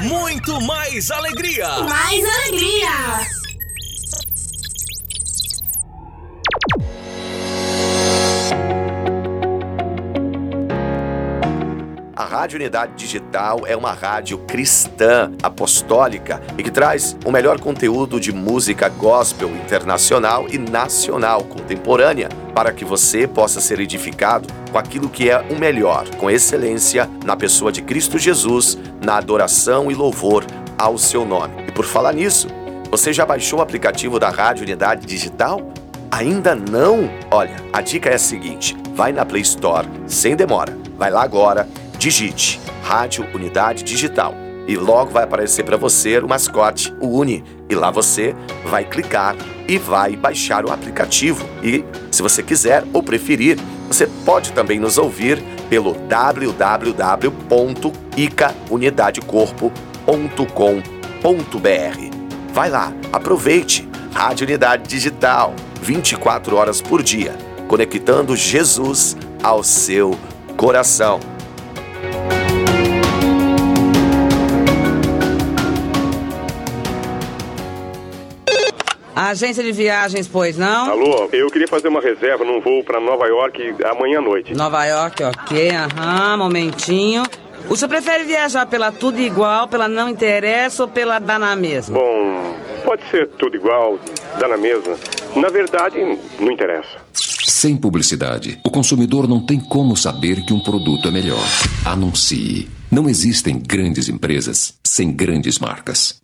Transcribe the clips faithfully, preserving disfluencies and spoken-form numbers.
muito mais alegria. Mais alegria. A Rádio Unidade Digital é uma rádio cristã, apostólica e que traz o melhor conteúdo de música gospel internacional e nacional contemporânea para que você possa ser edificado com aquilo que é o melhor, com excelência na pessoa de Cristo Jesus, na adoração e louvor ao seu nome. E por falar nisso, você já baixou o aplicativo da Rádio Unidade Digital? Ainda não? Olha, a dica é a seguinte, vai na Play Store, sem demora, vai lá agora, digite Rádio Unidade Digital e logo vai aparecer para você o mascote, o Uni. E lá você vai clicar e vai baixar o aplicativo. E se você quiser ou preferir, você pode também nos ouvir pelo w w w ponto ica unidade corpo ponto com ponto b r. Vai lá, aproveite Rádio Unidade Digital, vinte e quatro horas por dia, conectando Jesus ao seu coração. Agência de viagens, pois não? Alô, eu queria fazer uma reserva num voo para Nova York amanhã à noite. Nova York, ok, aham, momentinho. O senhor prefere viajar pela tudo igual, pela não interessa ou pela dá na mesma? Bom, pode ser tudo igual, dá na mesma. Na verdade, não interessa. Sem publicidade, o consumidor não tem como saber que um produto é melhor. Anuncie. Não existem grandes empresas sem grandes marcas.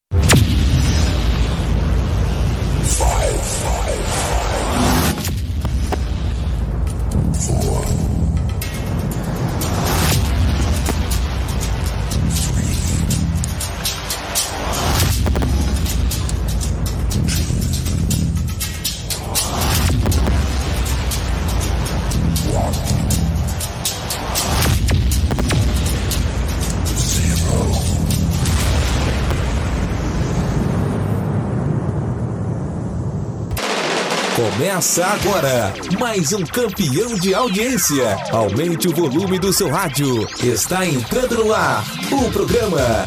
Começa agora, mais um campeão de audiência. Aumente o volume do seu rádio. Está entrando no ar o programa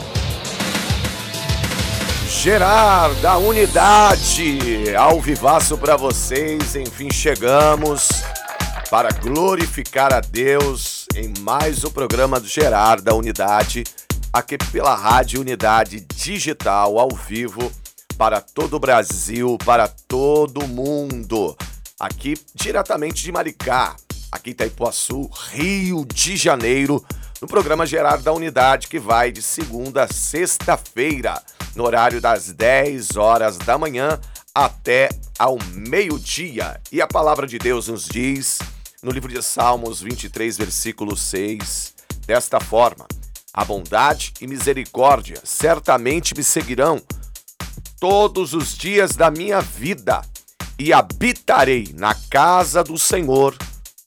Gerar da Unidade, ao vivaço para vocês. Enfim, chegamos para glorificar a Deus em mais um programa do Gerar da Unidade, aqui pela Rádio Unidade Digital, ao vivo, para todo o Brasil, para todo mundo. Aqui diretamente de Maricá, aqui em Itaipuaçu, Rio de Janeiro, no programa Gerar da Unidade, que vai de segunda a sexta-feira, no horário das dez horas da manhã até ao meio-dia. E a palavra de Deus nos diz, no livro de Salmos vinte e três, versículo seis, desta forma: a bondade e misericórdia certamente me seguirão todos os dias da minha vida, e habitarei na casa do Senhor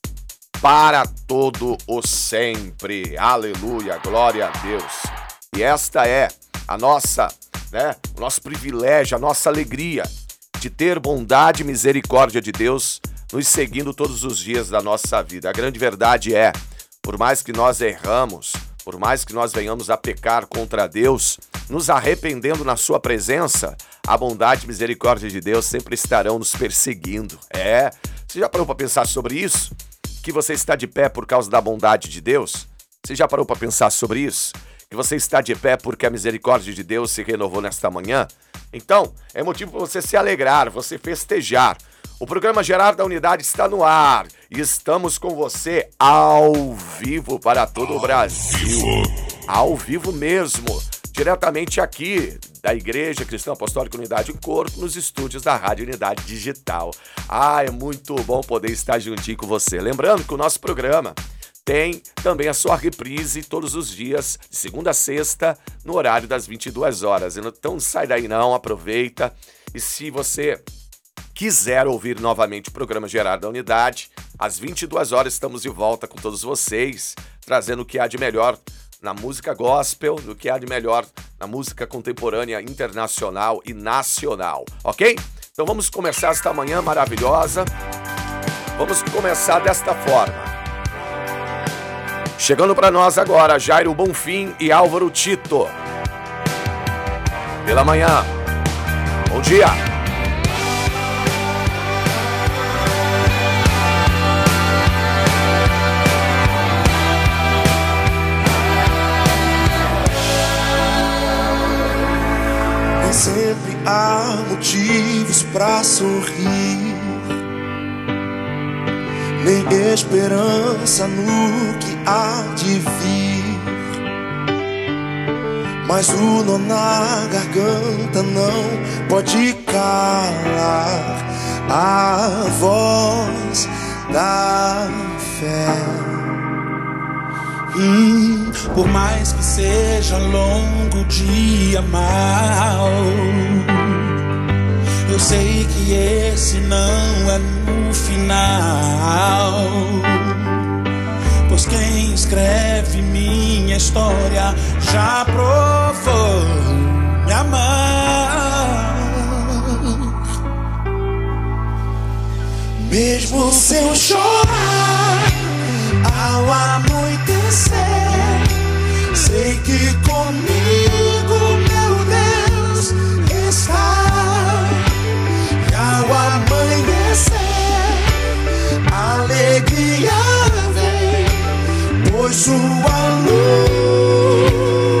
para todo o sempre. Aleluia, glória a Deus. E esta é a nossa, né, o nosso privilégio, a nossa alegria de ter bondade e misericórdia de Deus nos seguindo todos os dias da nossa vida. A grande verdade é, por mais que nós erramos, por mais que nós venhamos a pecar contra Deus, nos arrependendo na sua presença, a bondade e misericórdia de Deus sempre estarão nos perseguindo. É, você já parou para pensar sobre isso? Que você está de pé por causa da bondade de Deus? Você já parou para pensar sobre isso? Que você está de pé porque a misericórdia de Deus se renovou nesta manhã? Então, é motivo para você se alegrar, você festejar. O programa Gerar da Unidade está no ar e estamos com você ao vivo para todo o Brasil. Ao vivo mesmo, diretamente aqui da Igreja Cristã Apostólica Unidade em Corpo, nos estúdios da Rádio Unidade Digital. Ah, é muito bom poder estar juntinho com você. Lembrando que o nosso programa tem também a sua reprise todos os dias, de segunda a sexta, no horário das vinte e duas horas. Então não sai daí não, aproveita. E se você quiser ouvir novamente o programa Gerar da Unidade, às vinte e duas horas estamos de volta com todos vocês, trazendo o que há de melhor na música gospel, no que há de melhor na música contemporânea internacional e nacional, ok? Então vamos começar esta manhã maravilhosa. Vamos começar desta forma. Chegando para nós agora, Jairo Bonfim e Álvaro Tito. pela manhã. Bom dia. Nem sempre há motivos pra sorrir, nem esperança no que há de vir, mas o nó na garganta não pode calar a voz da fé. Hum, por mais que seja longo o dia mal, eu sei que esse não é no final, pois quem escreve minha história já provou me amar. Mesmo se eu chorar ao anoitecer, sei que comigo meu Deus está. E ao amanhecer, alegria vem, pois sua luz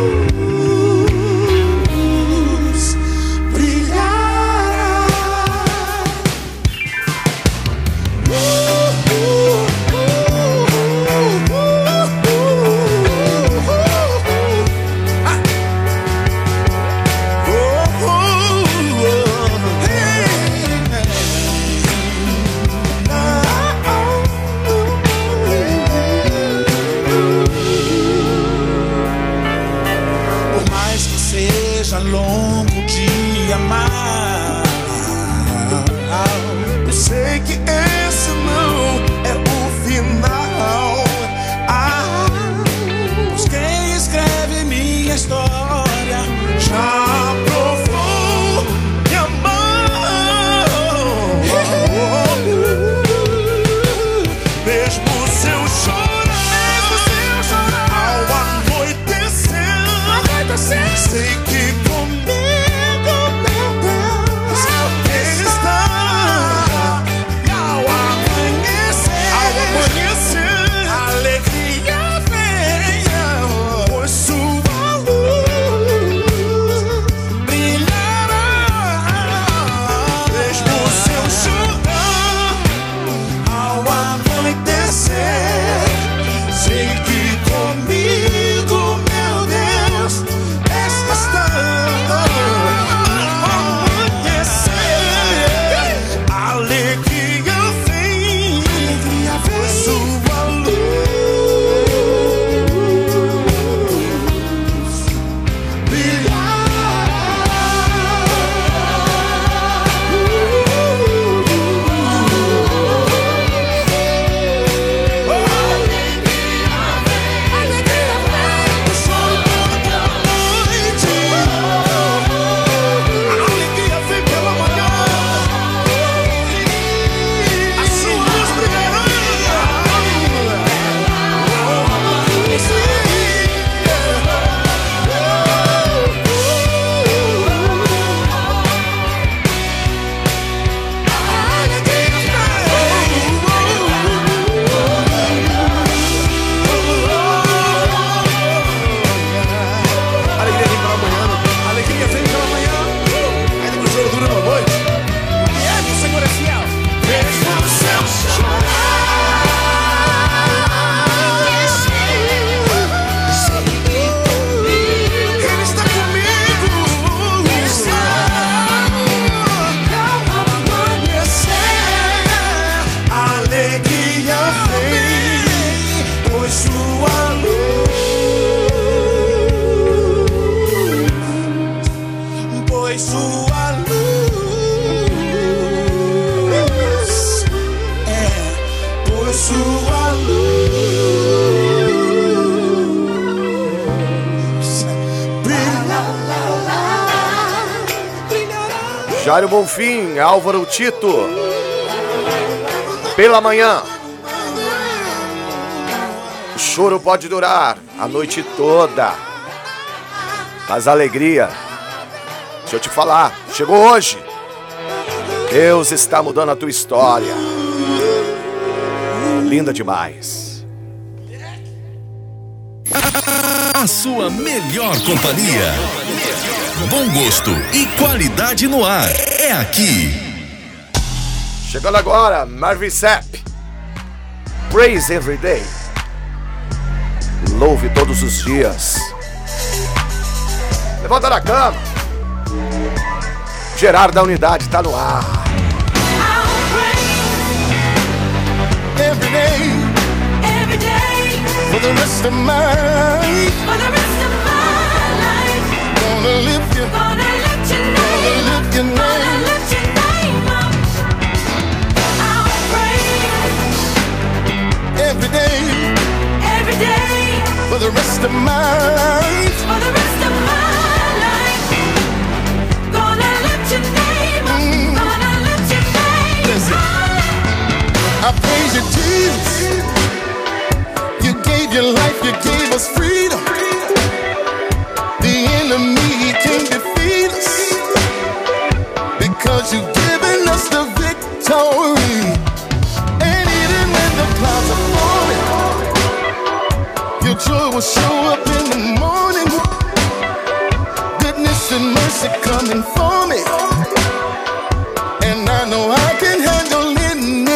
Jairo Bonfim, Álvaro Tito, pela manhã. O choro pode durar a noite toda, mas a alegria Deixa eu te falar, chegou hoje. Deus está mudando a tua história. Linda demais. A sua melhor companhia. Bom gosto e qualidade no ar. É aqui. Chegando agora, Marvin Sapp. Praise every day. Louve todos os dias. Levanta da cama. Gerardo da Unidade tá no ar. Every day, every day, for the rest of my life, for the rest of my life, gonna lift you, gonna lift your name, gonna lift your name, gonna lift your name up. I'll praise every day, every day, for the rest of my life, for the rest of my life, gonna lift your name up, mm. gonna lift your name. Listen. I praise you, Jesus. You gave your life, you gave us freedom. The enemy, he can't defeat us, because you've given us the victory. And even when the clouds are forming, your joy will show up in the morning. Goodness and mercy coming for me, and I know I can handle it.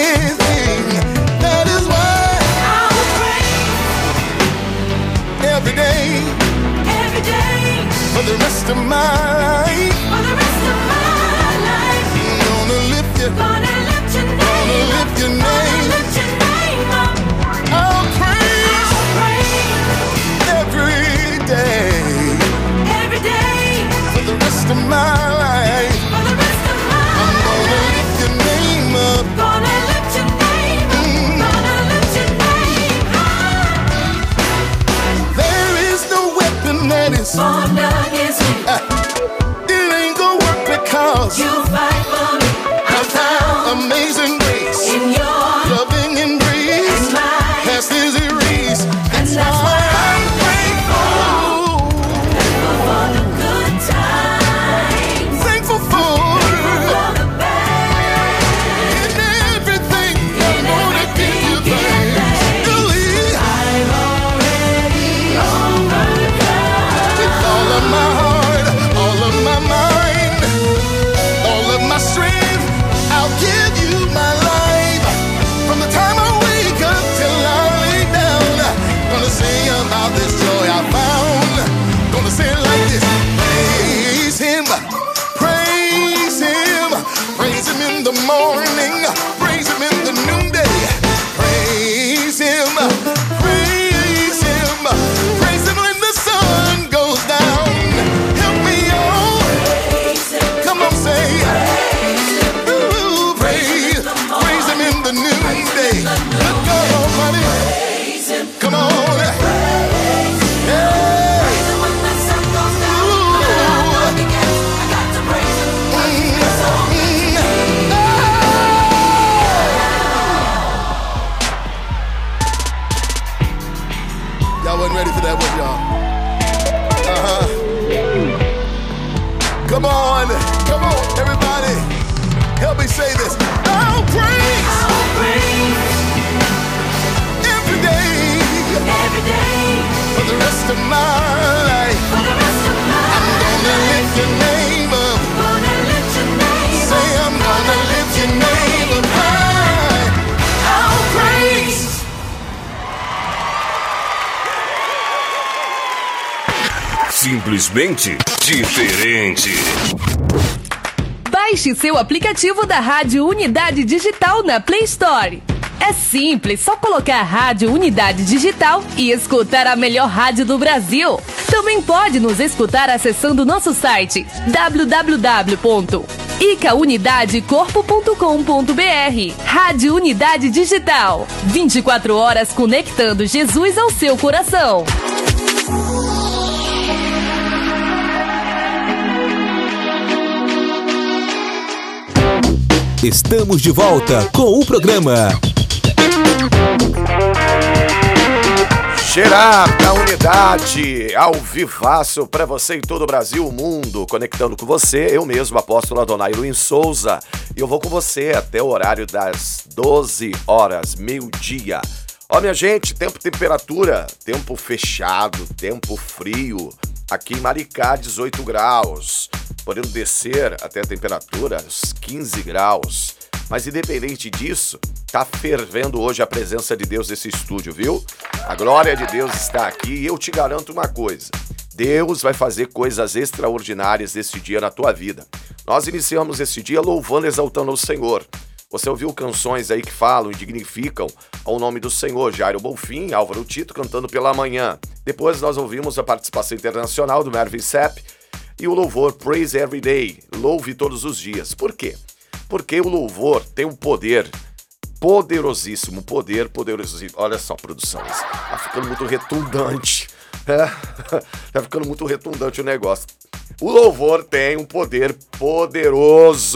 Every day, every day, for the rest of my life, for the rest of my life, gonna lift you, gonna lift your name, gonna lift your name, gonna lift your name up. I'll praise, I'll praise every day, every day, for the rest of my life, for the rest of my life, I'm gonna lift your name up, gonna lift your name up, mm. gonna lift your name up. There is no weapon that is formed against me. Uh, it ain't gonna work because you fight for me. I found amazing grace in your loving embrace. Past is erased, and that's why I'm thankful. Thankful for the good times. Thankful for, thankful for the bad. In everything, in I wanna give you thanks. Really, I've already overcome. With all of my heart, all of my mind, all of my strength, I'll give you my life. From the time I wake up till I lay down, gonna sing about this joy I found. Gonna say it like this: praise Him, praise Him, praise Him in the morning, praise Him in the noonday, praise Him, praise Him, praise Him when the sun goes down. Help me on, come on, say, ooh, praise, praise Him in the noonday. Good God Almighty, come on. Y'all wasn't ready for that, was y'all? Uh-huh. Come on, come on, everybody. Help me say this. I'll praise, I'll praise every day, every day, for the rest of my life. For the rest of my I'm gonna life. Lift your name up. Gonna lift your name Say up. I'm gonna lift your name up high. I'll praise. Simplesmente diferente. Baixe seu aplicativo da Rádio Unidade Digital na Play Store. É simples, só colocar Rádio Unidade Digital e escutar a melhor rádio do Brasil. Também pode nos escutar acessando nosso site w w w ponto ica unidade corpo ponto com ponto b r. Rádio Unidade Digital. vinte e quatro horas conectando Jesus ao seu coração. Estamos de volta com o programa Gerard da Unidade, ao vivaço para você em todo o Brasil, o mundo, conectando com você, eu mesmo, apóstolo Adonai Luiz Souza, e eu vou com você até o horário das doze horas, meio-dia. Ó, minha gente, tempo, temperatura, tempo fechado, tempo frio, aqui em Maricá, dezoito graus, podendo descer até a temperatura, uns quinze graus. Mas independente disso, tá fervendo hoje a presença de Deus nesse estúdio, viu? A glória de Deus está aqui e eu te garanto uma coisa. Deus vai fazer coisas extraordinárias nesse dia na tua vida. Nós iniciamos esse dia louvando e exaltando o Senhor. Você ouviu canções aí que falam e dignificam ao nome do Senhor. Jairo Bonfim, Álvaro Tito cantando pela manhã. Depois nós ouvimos a participação internacional do Mervyn Sepp e o louvor Praise Every Day, louve todos os dias. Por quê? Porque o louvor tem um poder poderosíssimo, poder poderosíssimo. Olha só, produção, tá ficando muito redundante. É, tá ficando muito redundante o negócio. O louvor tem um poder poderoso.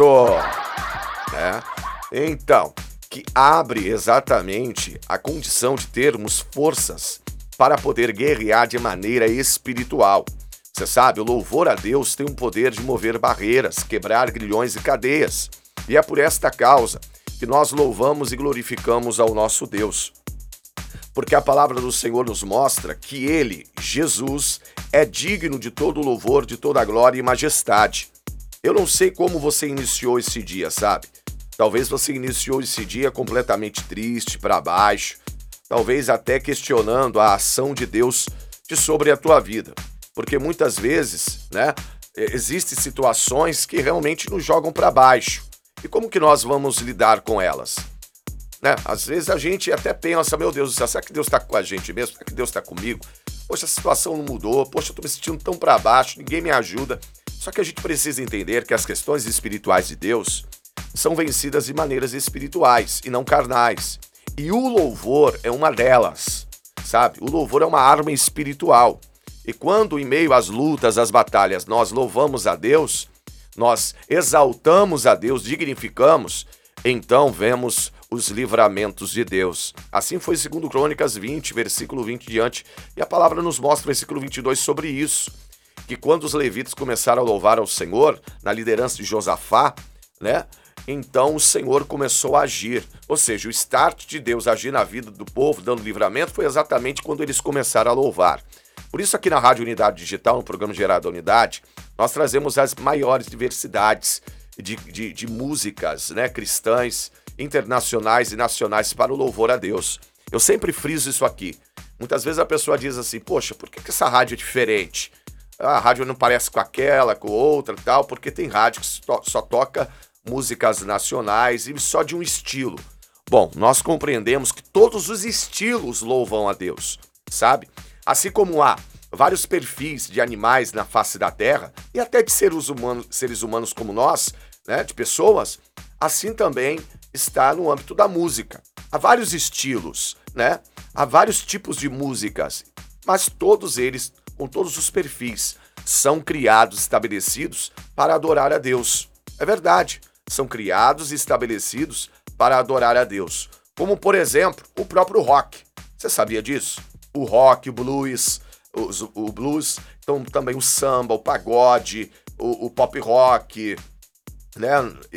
É, então, que abre exatamente a condição de termos forças para poder guerrear de maneira espiritual. Você sabe, o louvor a Deus tem um poder de mover barreiras, quebrar grilhões e cadeias. E é por esta causa que nós louvamos e glorificamos ao nosso Deus. Porque a palavra do Senhor nos mostra que Ele, Jesus, é digno de todo louvor, de toda glória e majestade. Eu não sei como você iniciou esse dia, sabe? Talvez você iniciou esse dia completamente triste, para baixo, talvez até questionando a ação de Deus de sobre a tua vida. Porque muitas vezes, né, existem situações que realmente nos jogam para baixo. E como que nós vamos lidar com elas? Né? Às vezes a gente até pensa, meu Deus do céu, será que Deus está com a gente mesmo? Será que Deus está comigo? Poxa, a situação não mudou, poxa, eu estou me sentindo tão para baixo, ninguém me ajuda. Só que a gente precisa entender que as questões espirituais de Deus são vencidas de maneiras espirituais e não carnais. E o louvor é uma delas, sabe? O louvor é uma arma espiritual. E quando em meio às lutas, às batalhas, nós louvamos a Deus, nós exaltamos a Deus, dignificamos, então vemos os livramentos de Deus. Assim foi segundo Crônicas vinte, versículo vinte diante, e a palavra nos mostra, versículo vinte e dois, sobre isso, que quando os levitas começaram a louvar ao Senhor, na liderança de Josafá, né, então o Senhor começou a agir, ou seja, o start de Deus agir na vida do povo, dando livramento, foi exatamente quando eles começaram a louvar. Por isso aqui na Rádio Unidade Digital, no programa Gerard da Unidade, nós trazemos as maiores diversidades de, de, de músicas, né, cristãs, internacionais e nacionais para o louvor a Deus. Eu sempre friso isso aqui. Muitas vezes a pessoa diz assim, poxa, por que, que essa rádio é diferente? A rádio não parece com aquela, com outra e tal, porque tem rádio que só toca músicas nacionais e só de um estilo. Bom, nós compreendemos que todos os estilos louvam a Deus, sabe? Assim como há vários perfis de animais na face da terra, e até de seres humanos, seres humanos como nós, né, de pessoas, assim também está no âmbito da música. Há vários estilos, né? Há vários tipos de músicas, mas todos eles, com todos os perfis, são criados, estabelecidos para adorar a Deus. É verdade, são criados e estabelecidos para adorar a Deus. Como, por exemplo, o próprio rock. Você sabia disso? O rock, o blues, o, o blues, então também o samba, o pagode, o, o pop rock, né?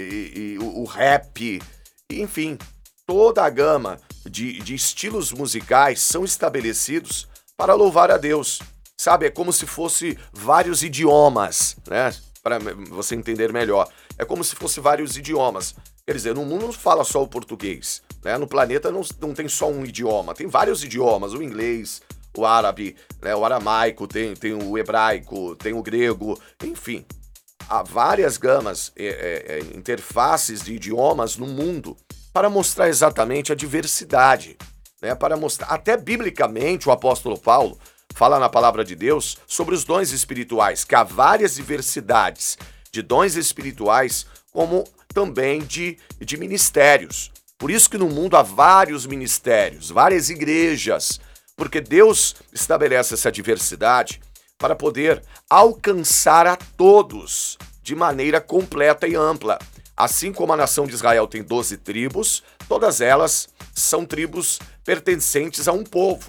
E, e o, o rap, enfim, toda a gama de, de estilos musicais são estabelecidos para louvar a Deus. Sabe, é como se fosse vários idiomas, né? Para você entender melhor. É como se fosse vários idiomas. Quer dizer, no mundo não fala só o português, né? No planeta não, não tem só um idioma, tem vários idiomas, o inglês, o árabe, né? O aramaico, tem, tem o hebraico, tem o grego, enfim. Há várias gamas, é, é, interfaces de idiomas no mundo para mostrar exatamente a diversidade, né? Para mostrar, até biblicamente o apóstolo Paulo fala na palavra de Deus sobre os dons espirituais, que há várias diversidades de dons espirituais, como também de, de ministérios. Por isso que no mundo há vários ministérios, várias igrejas, porque Deus estabelece essa diversidade para poder alcançar a todos de maneira completa e ampla. Assim como a nação de Israel tem doze tribos, todas elas são tribos pertencentes a um povo.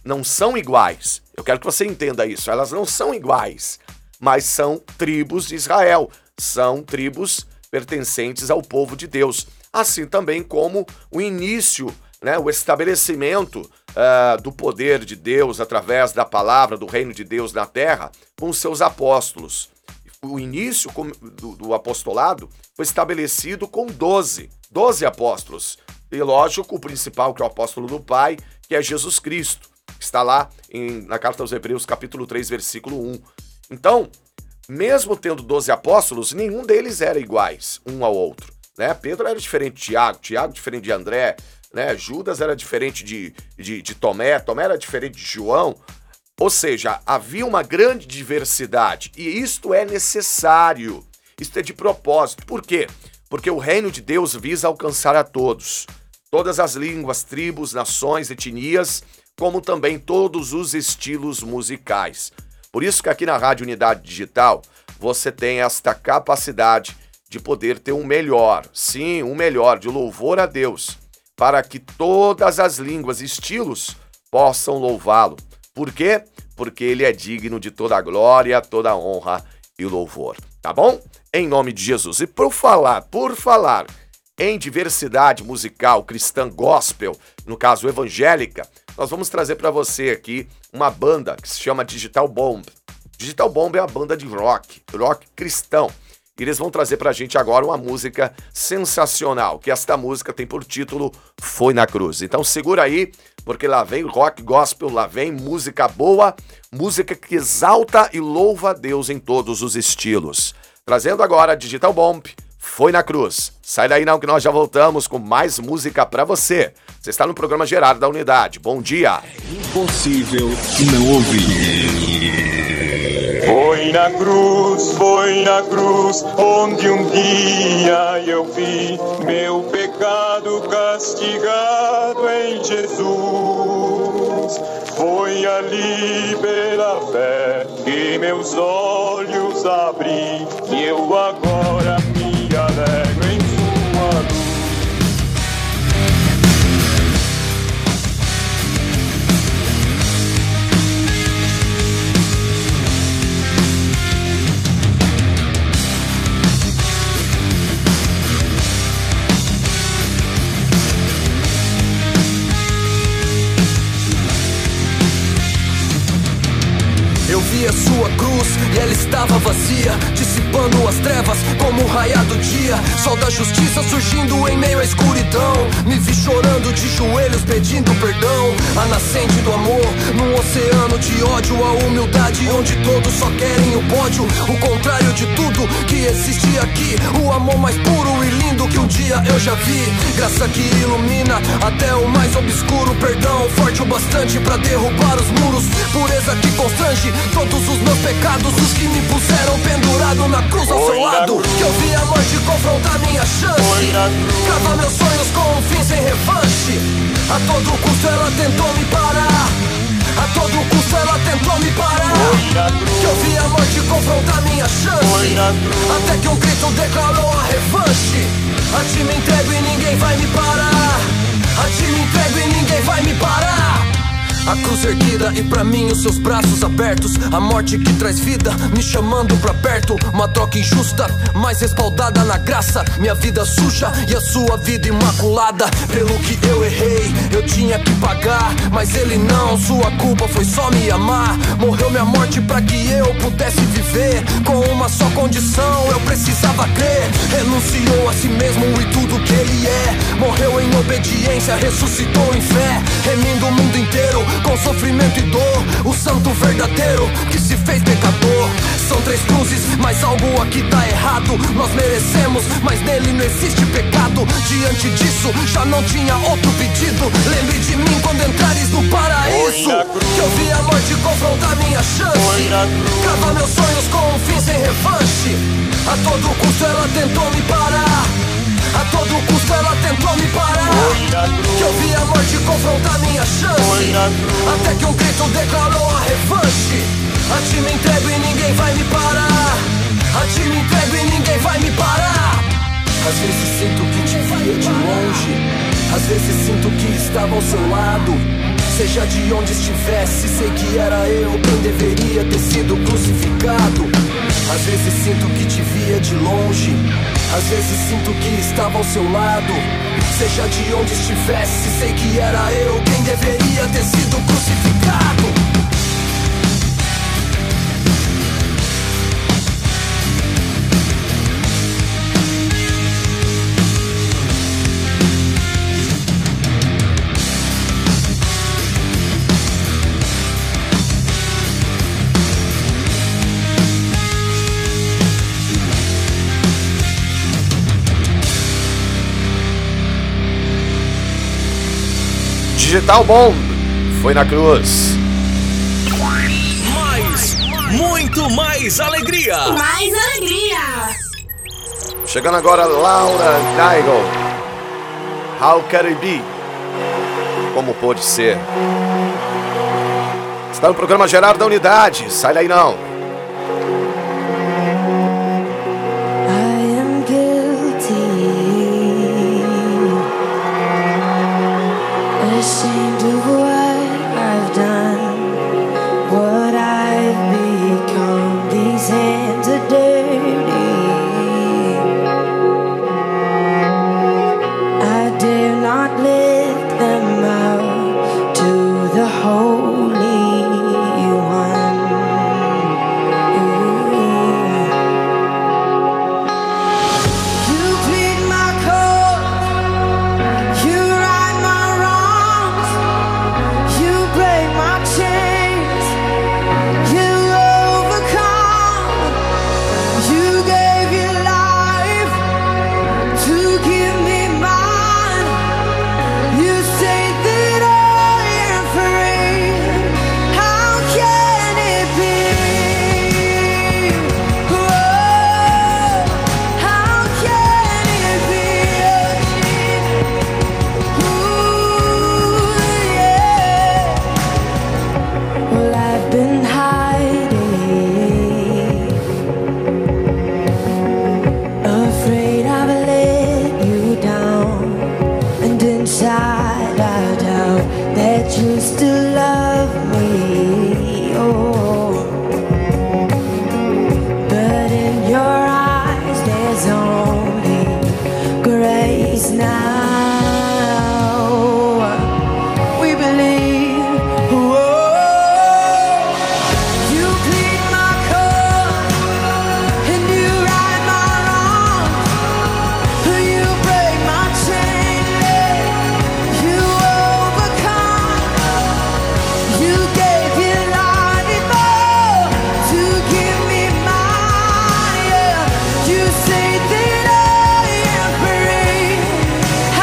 não são iguais. Eu quero que você entenda isso. Elas não são iguais, mas são tribos de Israel. São tribos pertencentes ao povo de Deus. Assim também como o início, né, o estabelecimento uh, do poder de Deus através da palavra do reino de Deus na terra com os seus apóstolos. O início do, do apostolado foi estabelecido com doze, doze apóstolos. E lógico, o principal, que é o apóstolo do Pai, que é Jesus Cristo. Está lá em, na carta aos Hebreus, capítulo três, versículo um. Então, mesmo tendo doze apóstolos, nenhum deles era iguais um ao outro, né? Pedro era diferente de Tiago, Tiago diferente de André, né? Judas era diferente de, de, de Tomé, Tomé era diferente de João. Ou seja, havia uma grande diversidade e isto é necessário, isto é de propósito. Por quê? Porque o reino de Deus visa alcançar a todos, todas as línguas, tribos, nações, etnias, como também todos os estilos musicais. Por isso que aqui na Rádio Unidade Digital você tem esta capacidade de poder ter um melhor, sim, um melhor de louvor a Deus, para que todas as línguas e estilos possam louvá-lo. Por quê? Porque ele é digno de toda a glória, toda a honra e louvor. Tá bom? Em nome de Jesus. E por falar, por falar em diversidade musical cristã gospel, no caso evangélica, nós vamos trazer para você aqui uma banda que se chama Digital Bomb. Digital Bomb é uma banda de rock, rock cristão. E eles vão trazer pra gente agora uma música sensacional, que esta música tem por título Foi na Cruz. Então segura aí, porque lá vem rock gospel, lá vem música boa, música que exalta e louva a Deus em todos os estilos. Trazendo agora Digital Bomb, Foi na Cruz. Sai daí não que nós já voltamos com mais música pra você. Você está no programa Gerardo da Unidade. Bom dia. Impossível não ouvir. Foi na cruz, foi na cruz, onde um dia eu vi meu pecado castigado em Jesus. Foi ali pela fé que meus olhos abri, e eu agora me alegro em sua luz. Eu vi a sua cruz e ela estava vazia, dissipando as trevas como o raiar do dia. Sol da justiça surgindo em meio à escuridão. Me vi chorando de joelhos pedindo perdão. A nascente do amor, num oceano de ódio. A humildade onde todos só querem o pódio. O contrário de tudo que existe aqui. O amor mais puro e lindo que um dia eu já vi. Graça que ilumina até o mais obscuro. Perdão forte o bastante pra derrubar os muros. Pureza que constrange todos os meus pecados, os que me puseram pendurado na cruz ao seu lado. Que eu vi a morte confrontar minha chance, cravar meus sonhos com um fim sem revanche. A todo custo ela tentou me parar, a todo custo ela tentou me parar. Que eu vi a morte confrontar minha chance, até que um grito declarou a revanche. A ti me entrego e ninguém vai me parar, a ti me entrego e ninguém vai me parar. A cruz erguida e pra mim os seus braços abertos. A morte que traz vida me chamando pra perto. Uma troca injusta, mas respaldada na graça. Minha vida suja e a sua vida imaculada. Pelo que eu errei, eu tinha que pagar, mas ele não, sua culpa foi só me amar. Morreu minha morte pra que eu pudesse viver. Com uma só condição, eu precisava crer. Renunciou a si mesmo e tudo que ele é. Morreu em obediência, ressuscitou em fé. Remindo o mundo inteiro com sofrimento e dor, o santo verdadeiro que se fez pecador. São três cruzes, mas algo aqui tá errado. Nós merecemos, mas nele não existe pecado. Diante disso, já não tinha outro pedido. Lembre de mim quando entrares no paraíso. Que eu vi a morte confrontar minha chance, cravar meus sonhos com um fim sem revanche. A todo custo ela tentou me parar, a todo custo ela tentou me parar. Que eu vi a morte confrontar minha chance, até que um grito declarou a revanche. A ti me entrego e ninguém vai me parar, a ti me entrego e ninguém vai me parar. Às vezes sinto que te via de longe, às vezes sinto que estava ao seu lado. Seja de onde estivesse, sei que era eu quem deveria ter sido crucificado. Às vezes sinto que te via de longe, às vezes sinto que estava ao seu lado. Seja de onde estivesse, sei que era eu quem deveria ter sido crucificado. Digital Bomb foi na cruz. Mais, muito mais alegria. Mais alegria. Chegando agora, Laura Daigle. How can it be? Como pode ser? Está no programa Gerardo da Unidade. Sai daí não. Ashamed of what I've done, what I've become. These hands are dirty. I dare not lift them out to the Holy One. Ooh. You plead my cause, you right my wrongs, you break my chains, you overcome, you gave your life to give me mine. You say that I am free. How can it be? Whoa, how can it be? Ooh, yeah. Well, I've been hiding, afraid I've let you down, and inside I doubt that you still love me. Oh, but in your eyes there's only grace now. We believe. Whoa, you plead my cause and you right my wrongs. You break my chain, you overcome. You gave your life oh, to give me mine. Yeah. You say that I am free.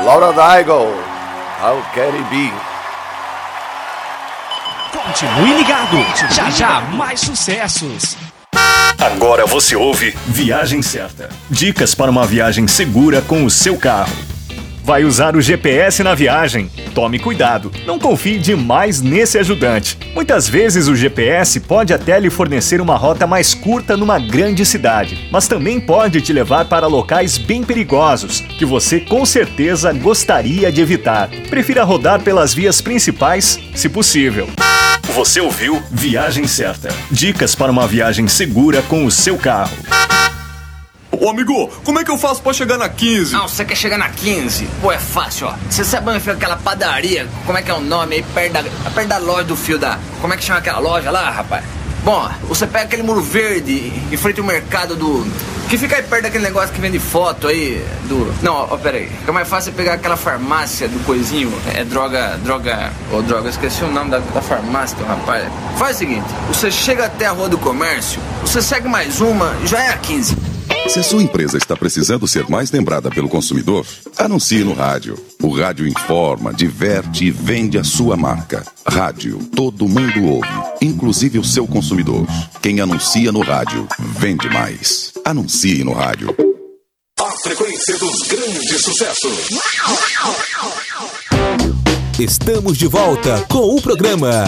Laura Daigle, How Can It Be? Continue ligado, já já mais sucessos. Agora você ouve Viagem Certa. Dicas para uma viagem segura com o seu carro. Vai usar o G P S na viagem? Tome cuidado, não confie demais nesse ajudante. Muitas vezes o G P S pode até lhe fornecer uma rota mais curta numa grande cidade, mas também pode te levar para locais bem perigosos, que você com certeza gostaria de evitar. Prefira rodar pelas vias principais, se possível. Você ouviu Viagem Certa. Dicas para uma viagem segura com o seu carro. Ô amigo, como é que eu faço pra chegar na quinze? Não, você quer chegar na quinze? Pô, é fácil, ó. Você sabe onde fica aquela padaria? Como é que é o nome aí? Perto da, perto da loja do fio da... Como é que chama aquela loja lá, rapaz? Bom, você pega aquele muro verde em frente ao mercado do... Que fica aí perto daquele negócio que vende foto aí do... Não, ó, pera aí. Fica mais fácil pegar aquela farmácia do coisinho. É droga... Droga... Ô, droga, eu esqueci o nome da, da farmácia do rapaz. Faz o seguinte. Você chega até a Rua do Comércio, você segue mais uma, já é a quinze. Se a sua empresa está precisando ser mais lembrada pelo consumidor, anuncie no rádio. O rádio informa, diverte e vende a sua marca. Rádio, todo mundo ouve, inclusive o seu consumidor. Quem anuncia no rádio, vende mais. Anuncie no rádio. A frequência dos grandes sucessos. Estamos de volta com o programa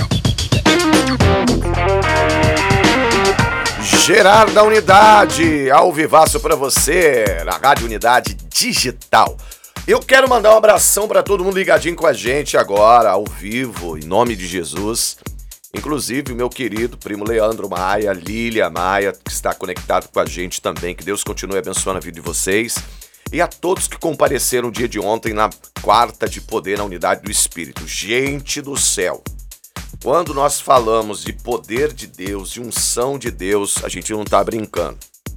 Gerard da Unidade, ao vivaço pra você, na Rádio Unidade Digital. Eu quero mandar um abração pra todo mundo ligadinho com a gente agora, ao vivo, em nome de Jesus. Inclusive o meu querido primo Leandro Maia, Lília Maia, que está conectado com a gente também. Que Deus continue abençoando a vida de vocês. E a todos que compareceram no dia de ontem na quarta de poder na Unidade do Espírito. Gente do céu! Quando nós falamos de poder de Deus, de unção de Deus, a gente não tá brincando.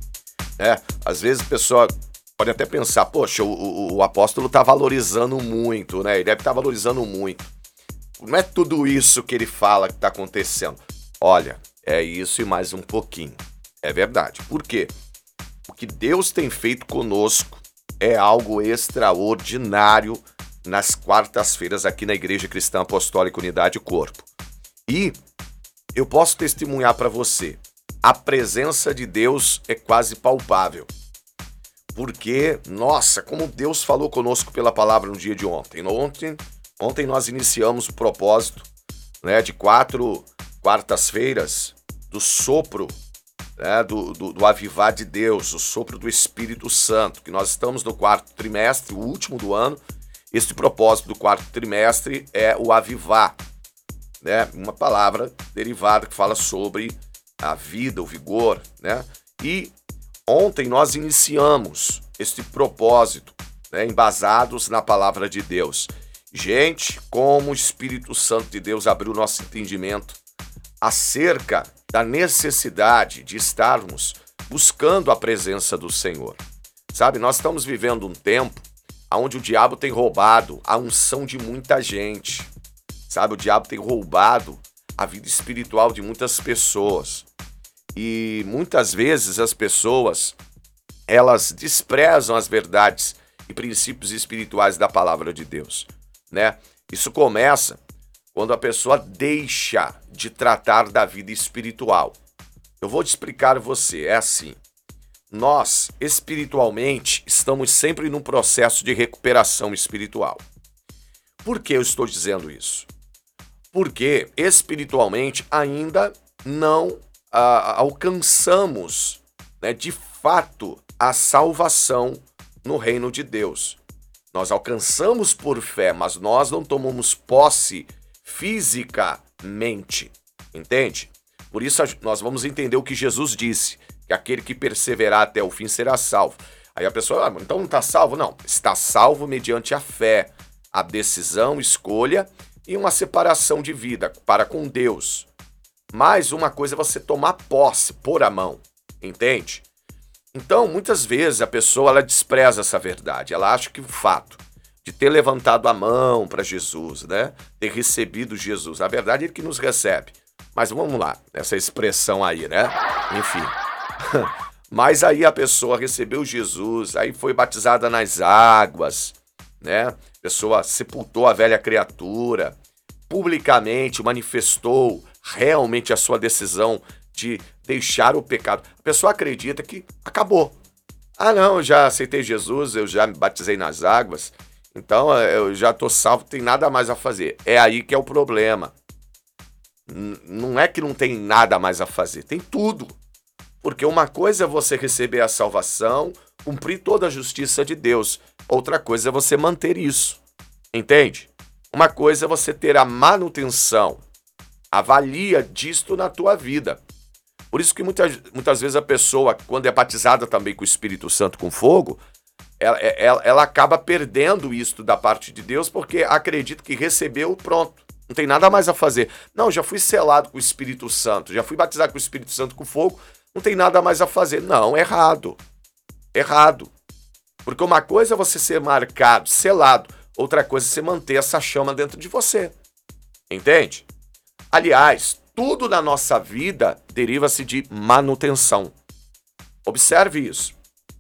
É, às vezes a pessoa pode até pensar, poxa, o, o, o apóstolo tá valorizando muito, né? Ele deve estar valorizando muito. Não é tudo isso que ele fala que tá acontecendo. Olha, é isso e mais um pouquinho. É verdade. Por quê? O que Deus tem feito conosco é algo extraordinário nas quartas-feiras aqui na Igreja Cristã Apostólica Unidade Corpo. E eu posso testemunhar para você, a presença de Deus é quase palpável. Porque, nossa, como Deus falou conosco pela palavra no dia de ontem. Ontem, ontem nós iniciamos o propósito, né, de quatro quartas-feiras do sopro, né, do, do, do avivar de Deus, o sopro do Espírito Santo, que nós estamos no quarto trimestre, o último do ano. Este propósito do quarto trimestre é o avivar. Né, uma palavra derivada que fala sobre a vida, o vigor, né? E ontem nós iniciamos este propósito, né, embasados na palavra de Deus. Gente, como o Espírito Santo de Deus abriu nosso entendimento acerca da necessidade de estarmos buscando a presença do Senhor. Sabe, nós estamos vivendo um tempo onde o diabo tem roubado a unção de muita gente. Sabe, o diabo tem roubado a vida espiritual de muitas pessoas. E muitas vezes as pessoas, elas desprezam as verdades e princípios espirituais da palavra de Deus, né? Isso começa quando a pessoa deixa de tratar da vida espiritual. Eu vou te explicar a você, é assim. Nós, espiritualmente, estamos sempre num processo de recuperação espiritual. Por que eu estou dizendo isso? Porque espiritualmente ainda não ah, alcançamos, né, de fato a salvação no reino de Deus. Nós alcançamos por fé, mas nós não tomamos posse fisicamente, entende? Por isso nós vamos entender o que Jesus disse, que aquele que perseverar até o fim será salvo. Aí a pessoa, ah, então não está salvo? Não, está salvo mediante a fé, a decisão, escolha e uma separação de vida para com Deus. Mais uma coisa é você tomar posse, pôr a mão, entende? Então, muitas vezes a pessoa ela despreza essa verdade. Ela acha que o fato de ter levantado a mão para Jesus, né, ter recebido Jesus, na verdade é ele que nos recebe. Mas vamos lá, essa expressão aí, né? Enfim. Mas aí a pessoa recebeu Jesus, aí foi batizada nas águas, né? A pessoa sepultou a velha criatura, publicamente manifestou realmente a sua decisão de deixar o pecado. A pessoa acredita que acabou. Ah, não, eu já aceitei Jesus, eu já me batizei nas águas, então eu já estou salvo, não tem nada mais a fazer. É aí que é o problema. N- não é que não tem nada mais a fazer, tem tudo. Porque uma coisa é você receber a salvação, cumprir toda a justiça de Deus. Outra coisa é você manter isso. Entende? Uma coisa é você ter a manutenção, a valia disto na tua vida. Por isso que muitas, muitas vezes a pessoa, quando é batizada também com o Espírito Santo, com fogo, ela, ela, ela acaba perdendo isso da parte de Deus, porque acredita que recebeu, pronto. Não tem nada mais a fazer. Não, já fui selado com o Espírito Santo, já fui batizado com o Espírito Santo com fogo, não tem nada mais a fazer. Não, errado. Errado. Porque uma coisa é você ser marcado, selado, outra coisa é você manter essa chama dentro de você. Entende? Aliás, tudo na nossa vida deriva-se de manutenção. Observe isso.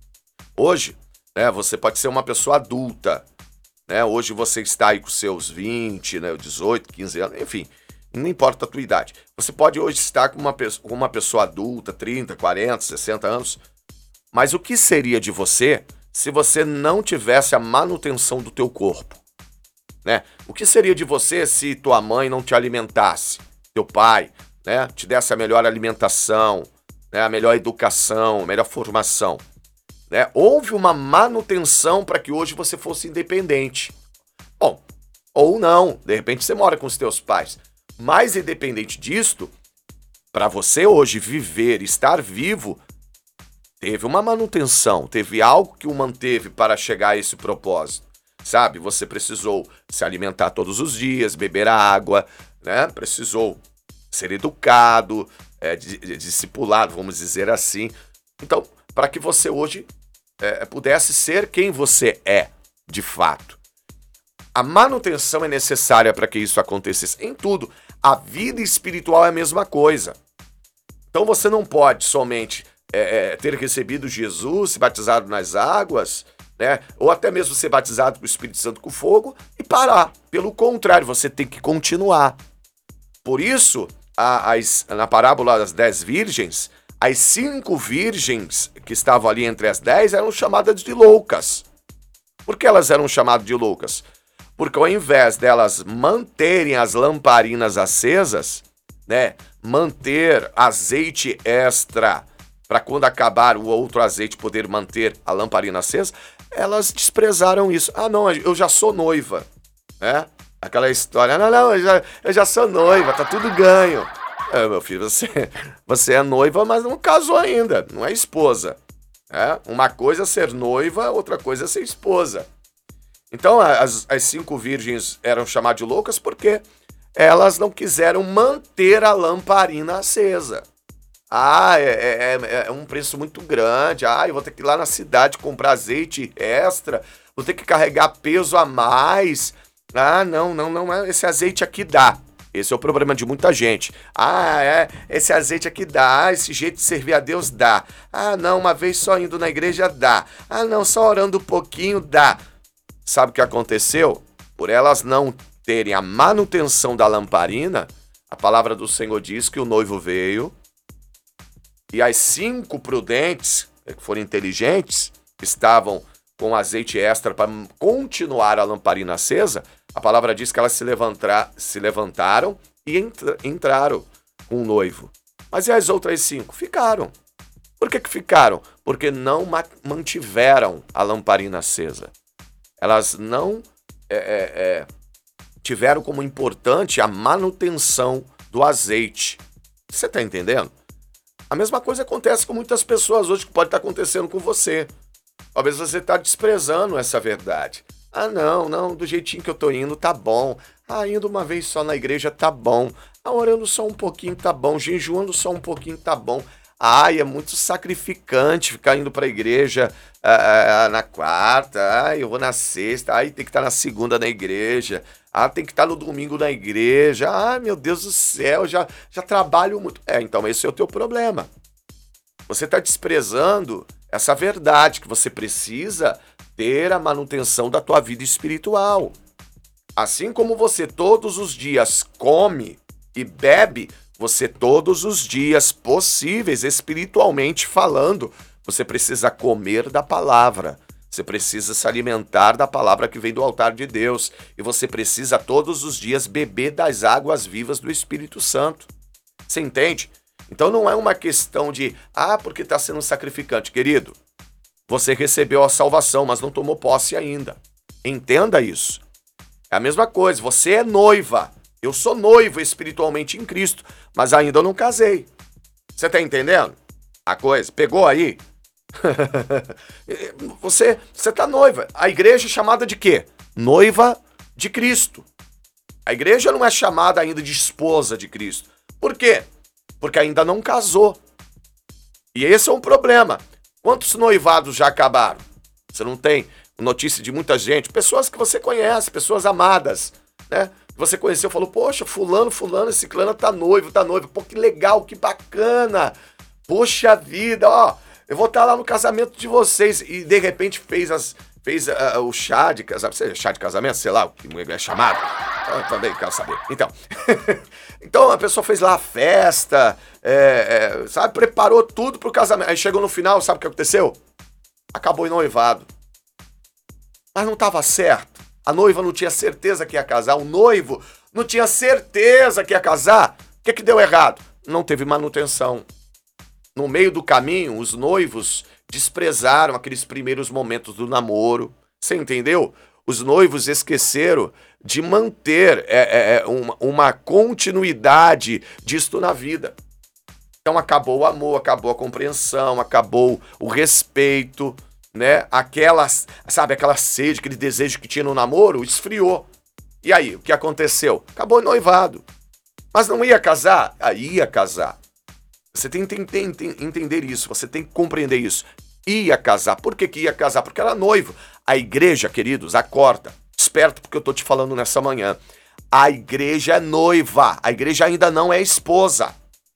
Hoje, né, você pode ser uma pessoa adulta, né? Hoje você está aí com seus vinte, né, dezoito, quinze anos, enfim, não importa a tua idade. Você pode hoje estar com uma, com uma pessoa adulta, trinta, quarenta, sessenta anos, mas o que seria de você se você não tivesse a manutenção do teu corpo? Né? O que seria de você se tua mãe não te alimentasse? Teu pai, né, te desse a melhor alimentação, né, a melhor educação, a melhor formação, né? Houve uma manutenção para que hoje você fosse independente. Bom, ou não, de repente você mora com os teus pais, mas independente disto, para você hoje viver, estar vivo, teve uma manutenção, teve algo que o manteve para chegar a esse propósito, sabe? Você precisou se alimentar todos os dias, beber água, né? Precisou ser educado, é, discipulado, vamos dizer assim. Então, para que você hoje é, pudesse ser quem você é, de fato. A manutenção é necessária para que isso acontecesse em tudo. A vida espiritual é a mesma coisa. Então, você não pode somente é, ter recebido Jesus, se batizado nas águas, né? Ou até mesmo ser batizado com o Espírito Santo com fogo e parar. Pelo contrário, você tem que continuar. Por isso, a, as, na parábola das dez virgens, as cinco virgens que estavam ali entre as dez eram chamadas de loucas. Por que elas eram chamadas de loucas? Porque ao invés delas manterem as lamparinas acesas, né, manter azeite extra para quando acabar o outro azeite poder manter a lamparina acesa, elas desprezaram isso. Ah, não, eu já sou noiva, né? Aquela história, não, não, eu já, eu já sou noiva, tá tudo ganho. É, meu filho, você, você é noiva, mas não casou ainda, não é esposa. É? Uma coisa é ser noiva, outra coisa é ser esposa. Então, as, as cinco virgens eram chamadas de loucas porque elas não quiseram manter a lamparina acesa. Ah, é, é, é um preço muito grande. Ah, eu vou ter que ir lá na cidade comprar azeite extra, vou ter que carregar peso a mais. Ah, não, não, não, esse azeite aqui dá. Esse é o problema de muita gente. Ah, é, esse azeite aqui dá, ah, esse jeito de servir a Deus dá. Ah, não, uma vez só indo na igreja dá. Ah, não, só orando um pouquinho dá. Sabe o que aconteceu? Por elas não terem a manutenção da lamparina, a palavra do Senhor diz que o noivo veio e as cinco prudentes, que foram inteligentes, que estavam com azeite extra para continuar a lamparina acesa, a palavra diz que elas se, levantar, se levantaram e entra, entraram com o noivo. Mas e as outras cinco? Ficaram. Por que que ficaram? Porque não ma- mantiveram a lamparina acesa. Elas não é, é, é, tiveram como importante a manutenção do azeite. Você está entendendo? A mesma coisa acontece com muitas pessoas hoje, que pode estar acontecendo com você. Talvez você está desprezando essa verdade. Ah, não, não, do jeitinho que eu tô indo tá bom. Ah, indo uma vez só na igreja tá bom. Ah, orando só um pouquinho tá bom. Jejuando só um pouquinho tá bom. Ai, é muito sacrificante ficar indo pra igreja ah, na quarta. Ai, eu vou na sexta. Ai, tem que estar na segunda na igreja. Ah, tem que estar no domingo na igreja. Ai, meu Deus do céu, já, já trabalho muito. É, então esse é o teu problema. Você está desprezando essa verdade que você precisa ter a manutenção da tua vida espiritual. Assim como você todos os dias come e bebe, você todos os dias possíveis, espiritualmente falando, você precisa comer da palavra. Você precisa se alimentar da palavra que vem do altar de Deus. E você precisa todos os dias beber das águas vivas do Espírito Santo. Você entende? Então não é uma questão de, ah, porque está sendo sacrificante. Querido, você recebeu a salvação, mas não tomou posse ainda. Entenda isso. É a mesma coisa, você é noiva. Eu sou noivo espiritualmente em Cristo, mas ainda não casei. Você está entendendo a coisa? Pegou aí? Você você tá noiva. A igreja é chamada de quê? Noiva de Cristo. A igreja não é chamada ainda de esposa de Cristo. Por quê? Porque ainda não casou. E esse é um problema. Quantos noivados já acabaram? Você não tem notícia de muita gente, pessoas que você conhece, pessoas amadas, né? Você conheceu, falou, poxa, fulano, fulano, ciclano tá noivo, tá noivo. Pô, que legal, que bacana. Poxa vida, ó, eu vou estar lá no casamento de vocês. E de repente fez, as, fez uh, o chá de casamento, chá de casamento, sei lá, o que é chamado. Eu também quero saber. Então, então a pessoa fez lá a festa, é, é, sabe, preparou tudo pro casamento. Aí chegou no final, sabe o que aconteceu? Acabou o noivado. Mas não estava certo. A noiva não tinha certeza que ia casar. O noivo não tinha certeza que ia casar. O que que deu errado? Não teve manutenção. No meio do caminho, os noivos desprezaram aqueles primeiros momentos do namoro. Você entendeu? Os noivos esqueceram de manter é, é, uma, uma continuidade disto na vida. Então acabou o amor, acabou a compreensão, acabou o respeito, né? Aquela, sabe, aquela sede, aquele desejo que tinha no namoro, esfriou. E aí, o que aconteceu? Acabou o noivado. Mas não ia casar? Aí ia casar. Você tem que entender isso, você tem que compreender isso. Ia casar. Por que que ia casar? Porque era noivo. A igreja, queridos, acorda. Esperto porque eu tô te falando nessa manhã. A igreja é noiva. A igreja ainda não é esposa.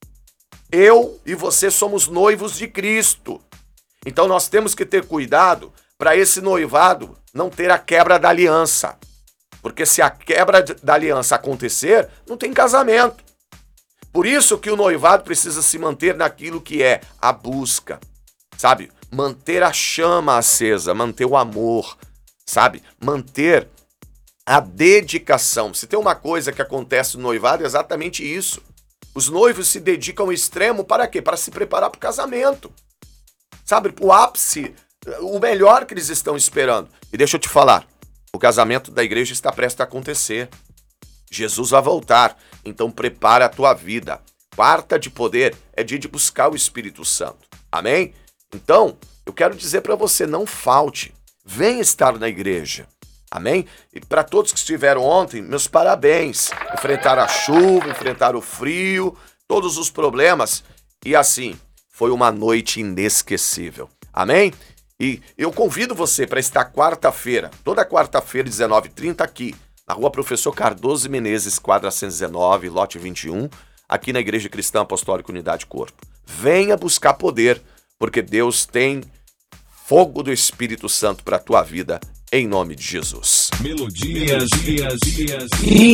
Eu e você somos noivos de Cristo. Então nós temos que ter cuidado para esse noivado não ter a quebra da aliança. Porque se a quebra da aliança acontecer, não tem casamento. Por isso que o noivado precisa se manter naquilo que é a busca, sabe? Manter a chama acesa, manter o amor, sabe? Manter a dedicação. Se tem uma coisa que acontece no noivado, é exatamente isso. Os noivos se dedicam ao extremo para quê? Para se preparar para o casamento. Sabe? Para o ápice, o melhor que eles estão esperando. E deixa eu te falar, o casamento da igreja está prestes a acontecer. Jesus vai voltar, então prepara a tua vida. Quarta de poder é dia de buscar o Espírito Santo. Amém? Então, eu quero dizer para você, não falte. Venha estar na igreja. Amém? E para todos que estiveram ontem, meus parabéns. Enfrentaram a chuva, enfrentaram o frio, todos os problemas. E assim, foi uma noite inesquecível. Amém? E eu convido você para estar quarta-feira, toda quarta-feira, dezenove e trinta, aqui, na rua Professor Cardoso Menezes, quadra cento e dezenove, lote vinte e um, aqui na Igreja Cristã Apostólica Unidade Corpo. Venha buscar poder, porque Deus tem fogo do Espírito Santo para a tua vida, em nome de Jesus. Melodias, dias, dias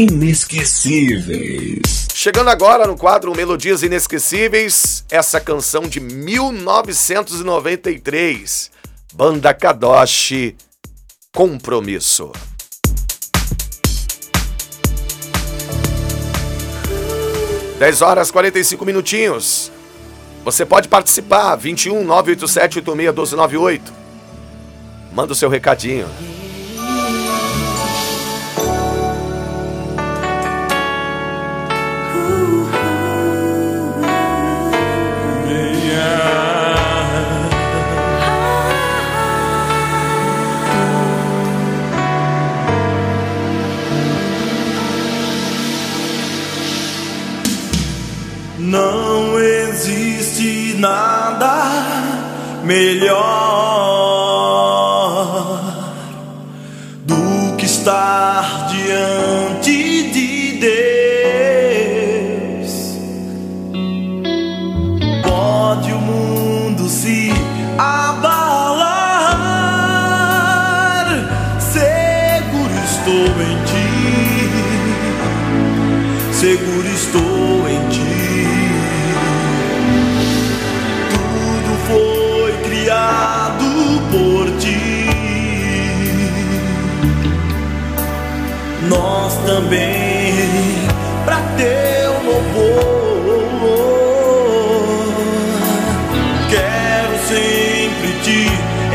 inesquecíveis. Chegando agora no quadro Melodias Inesquecíveis, essa canção de mil novecentos e noventa e três, Banda Kadosh, Compromisso. dez horas e quarenta e cinco minutinhos. Você pode participar, vinte e um, nove oito sete, oito seis um dois nove oito. Manda o seu recadinho. Não existe nada melhor do que estar diante de Deus. Pode o mundo se abalar, seguro estou em ti. Tudo foi criado por ti. Nós também pra teu louvor. Quero sempre te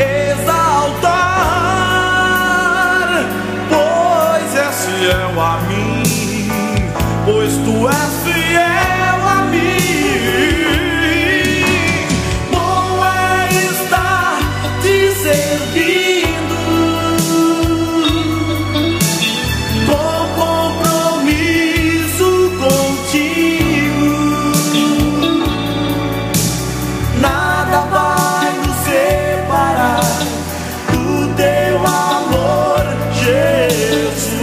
exaltar, pois és fiel a mim, pois tu és fiel a mim. Bom é estar te servindo, com compromisso contigo. Nada vai nos separar do teu amor, Jesus.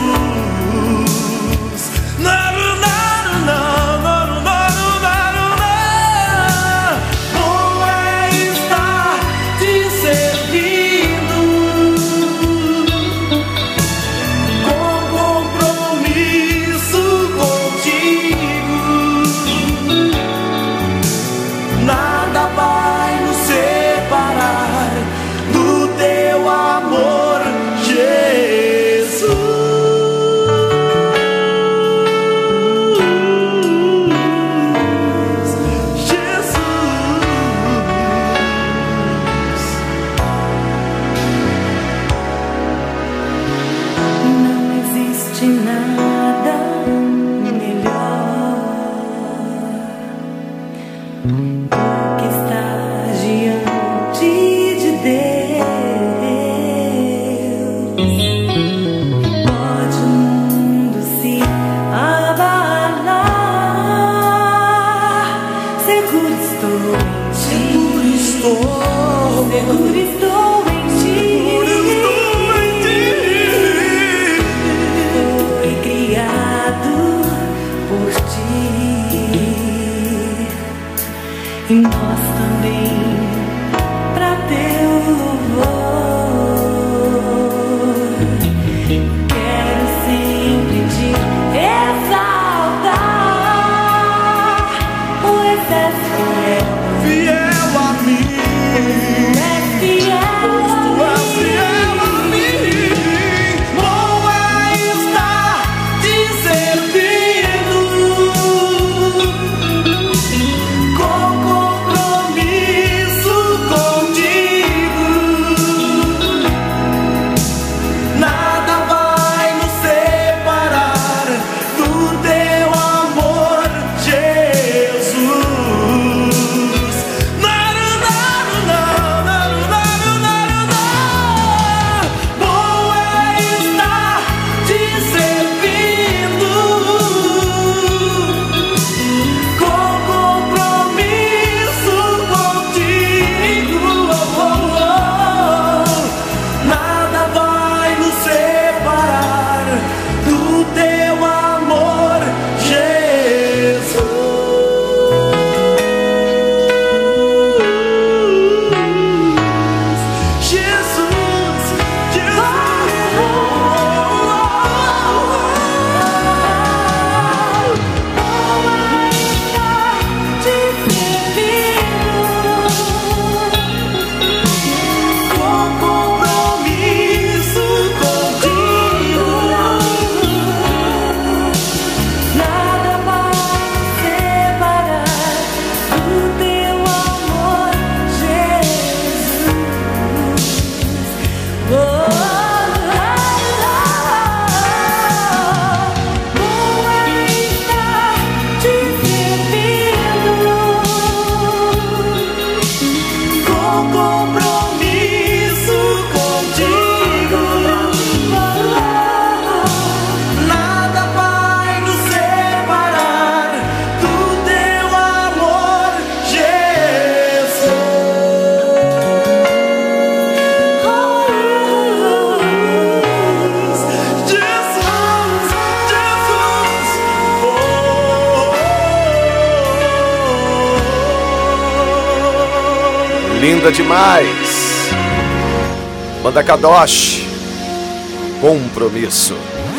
Linda demais. Banda Kadosh, Compromisso.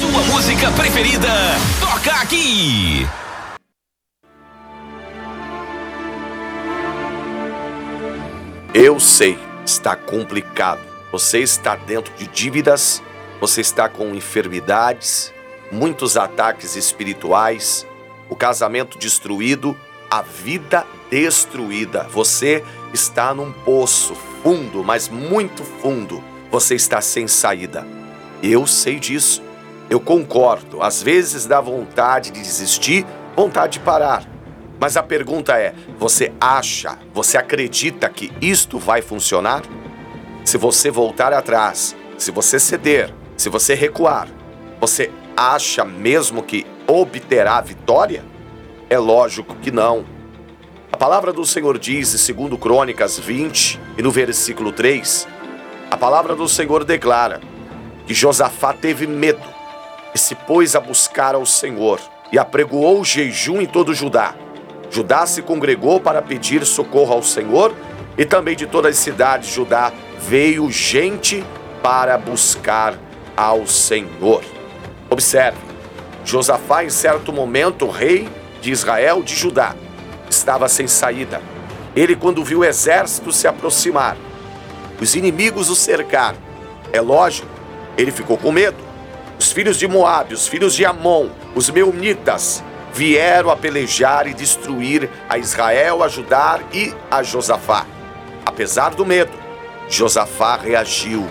sua música preferida toca aqui. Eu sei, está complicado. Você está dentro de dívidas, você está com enfermidades, muitos ataques espirituais, o casamento destruído, a vida destruída. Você está num poço fundo, mas muito fundo. Você está sem saída. Eu sei disso. Eu concordo. Às vezes dá vontade de desistir, vontade de parar. Mas a pergunta é, você acha, você acredita que isto vai funcionar? Se você voltar atrás, se você ceder, se você recuar, você acha mesmo que obterá vitória? É lógico que não. A palavra do Senhor diz em segundo Crônicas vinte e no versículo três, a palavra do Senhor declara que Josafá teve medo e se pôs a buscar ao Senhor e apregoou o jejum em todo Judá. Judá se congregou para pedir socorro ao Senhor e também de todas as cidades de Judá veio gente para buscar ao Senhor. Observe, Josafá em certo momento, rei de Israel, de Judá, estava sem saída. Ele, quando viu o exército se aproximar, os inimigos o cercaram, é lógico, ele ficou com medo. Os filhos de Moabe, os filhos de Amon, os meunitas, vieram a pelejar e destruir a Israel, a Judá e a Josafá. Apesar do medo, Josafá reagiu.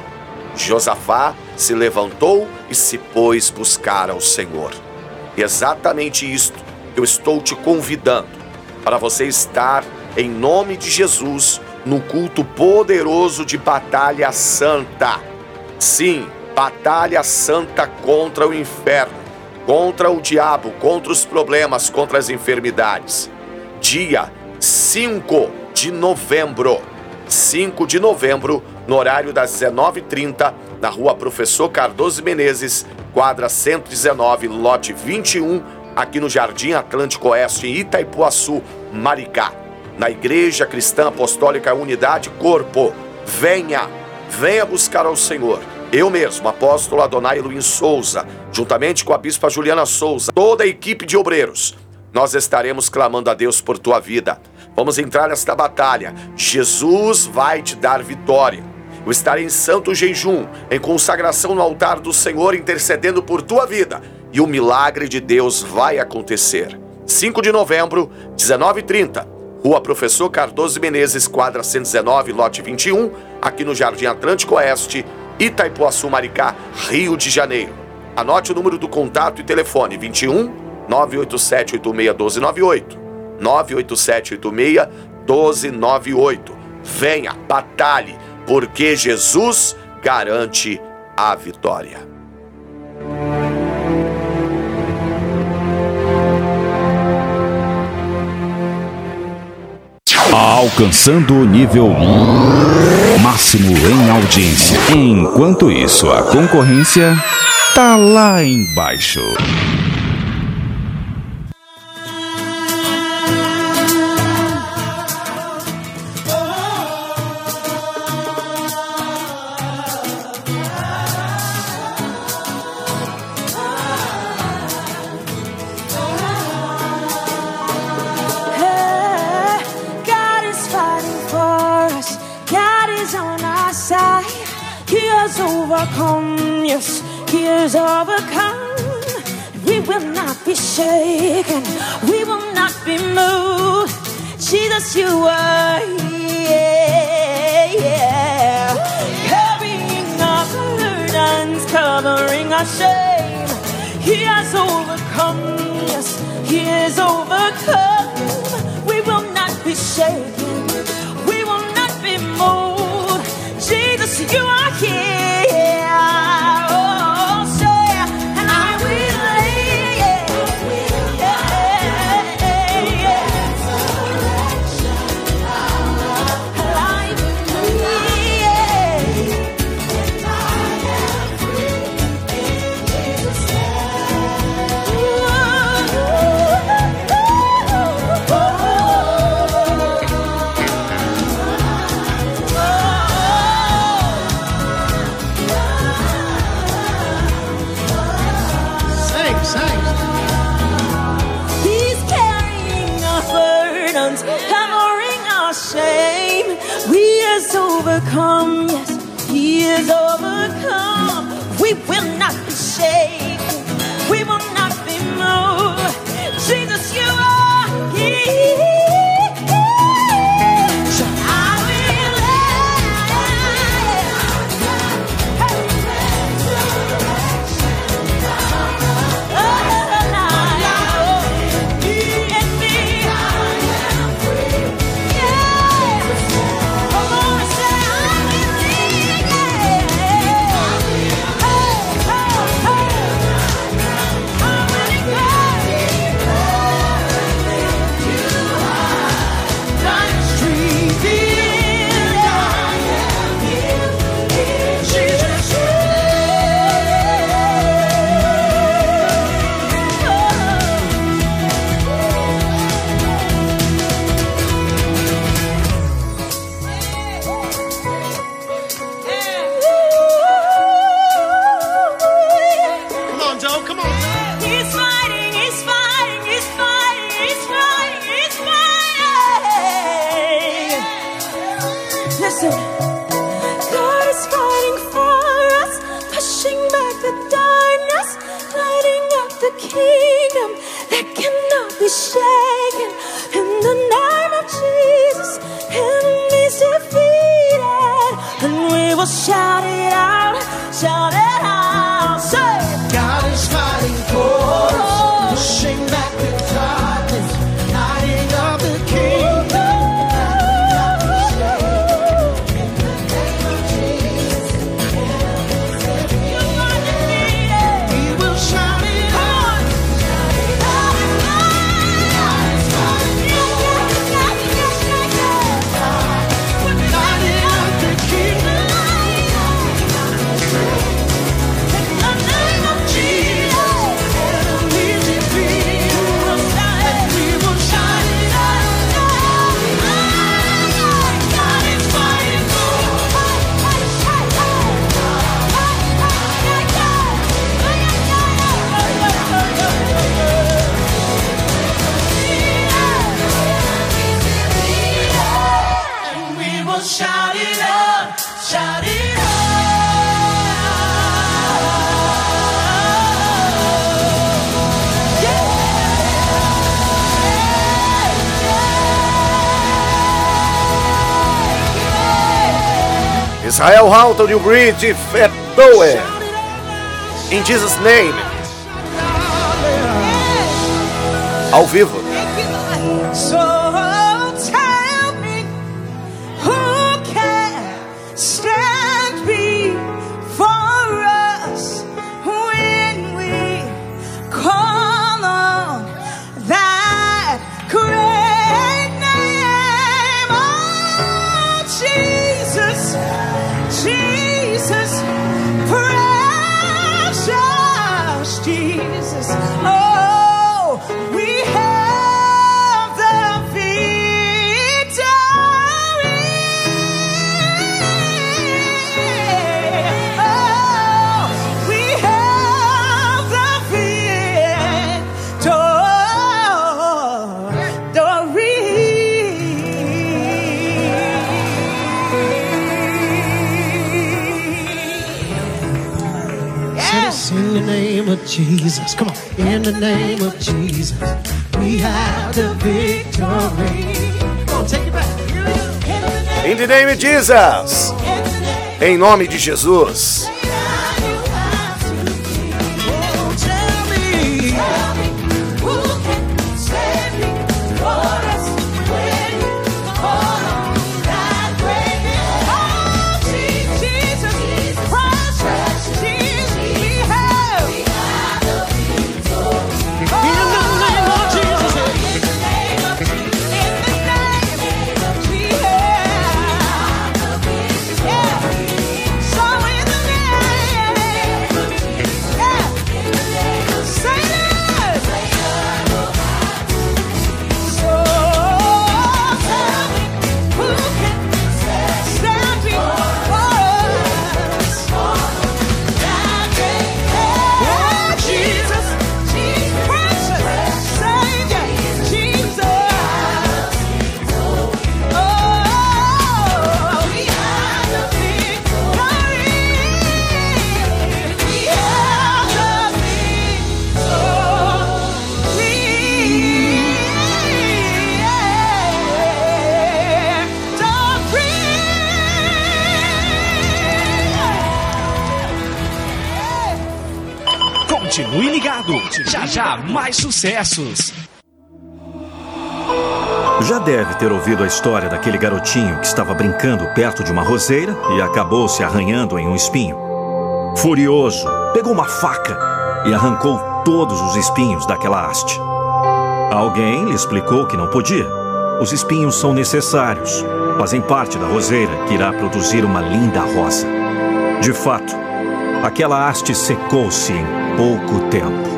Josafá se levantou e se pôs buscar ao Senhor. E exatamente isto que eu estou te convidando, para você estar em nome de Jesus no culto poderoso de batalha santa. Sim, batalha santa contra o inferno, contra o diabo, contra os problemas, contra as enfermidades. Dia cinco de novembro, cinco de novembro, no horário das dezenove e trinta, na rua Professor Cardoso Menezes, quadra cento e dezenove, lote vinte e um, aqui no Jardim Atlântico Oeste, em Itaipuaçu, Maricá. Na Igreja Cristã Apostólica Unidade Corpo. Venha, venha buscar ao Senhor. Eu mesmo, apóstolo Adonai Luiz Souza, juntamente com a bispa Juliana Souza, toda a equipe de obreiros, nós estaremos clamando a Deus por tua vida. Vamos entrar nesta batalha. Jesus vai te dar vitória. Eu estarei em santo jejum, em consagração no altar do Senhor, intercedendo por tua vida. E o milagre de Deus vai acontecer. cinco de novembro, dezenove e trinta, Rua Professor Cardoso Menezes, quadra cento e dezenove, lote vinte e um, aqui no Jardim Atlântico Oeste, Itaipuaçu, Maricá, Rio de Janeiro. Anote o número do contato e telefone: vinte e um, nove oito sete oito seis um dois nove oito. nove oito sete oito seis um dois nove oito. Venha, batalhe, porque Jesus garante a vitória. Alcançando o nível máximo em audiência. Enquanto isso, a concorrência tá lá embaixo. Overcome, yes, he is overcome. We will not be shaken, we will not be moved. Jesus, you are here, yeah. Carrying our burdens, covering our shame. He has overcome, yes, he is overcome. We will not be shaken, we will not be moved. Jesus, you are here. our shame. We has overcome, yes, he is overcome. We will not be shaken, we will not be moved. Jesus, you are here. Shaken in the name of Jesus, enemies defeated, and we will shout it out, shout it out. Say, God is fighting for us, pushing back the darkness, lighting up the kingdom. In the name of Jesus, enemies defeated, we will shout it out. Shout it out, shout it out. Israel Houghton, New Bridge, Fat Doe. In Jesus' name. Ao vivo. So Jesus, come on. In the name of Jesus, we have the victory. Come on, take it back. In the name of Jesus. Em nome de Jesus. So in the name Continue ligado. Já já mais sucessos. Já deve ter ouvido a história daquele garotinho que estava brincando perto de uma roseira e acabou se arranhando em um espinho. Furioso, pegou uma faca e arrancou todos os espinhos daquela haste. Alguém lhe explicou que não podia. Os espinhos são necessários, fazem parte da roseira que irá produzir uma linda rosa. De fato, aquela haste secou-se em pouco tempo.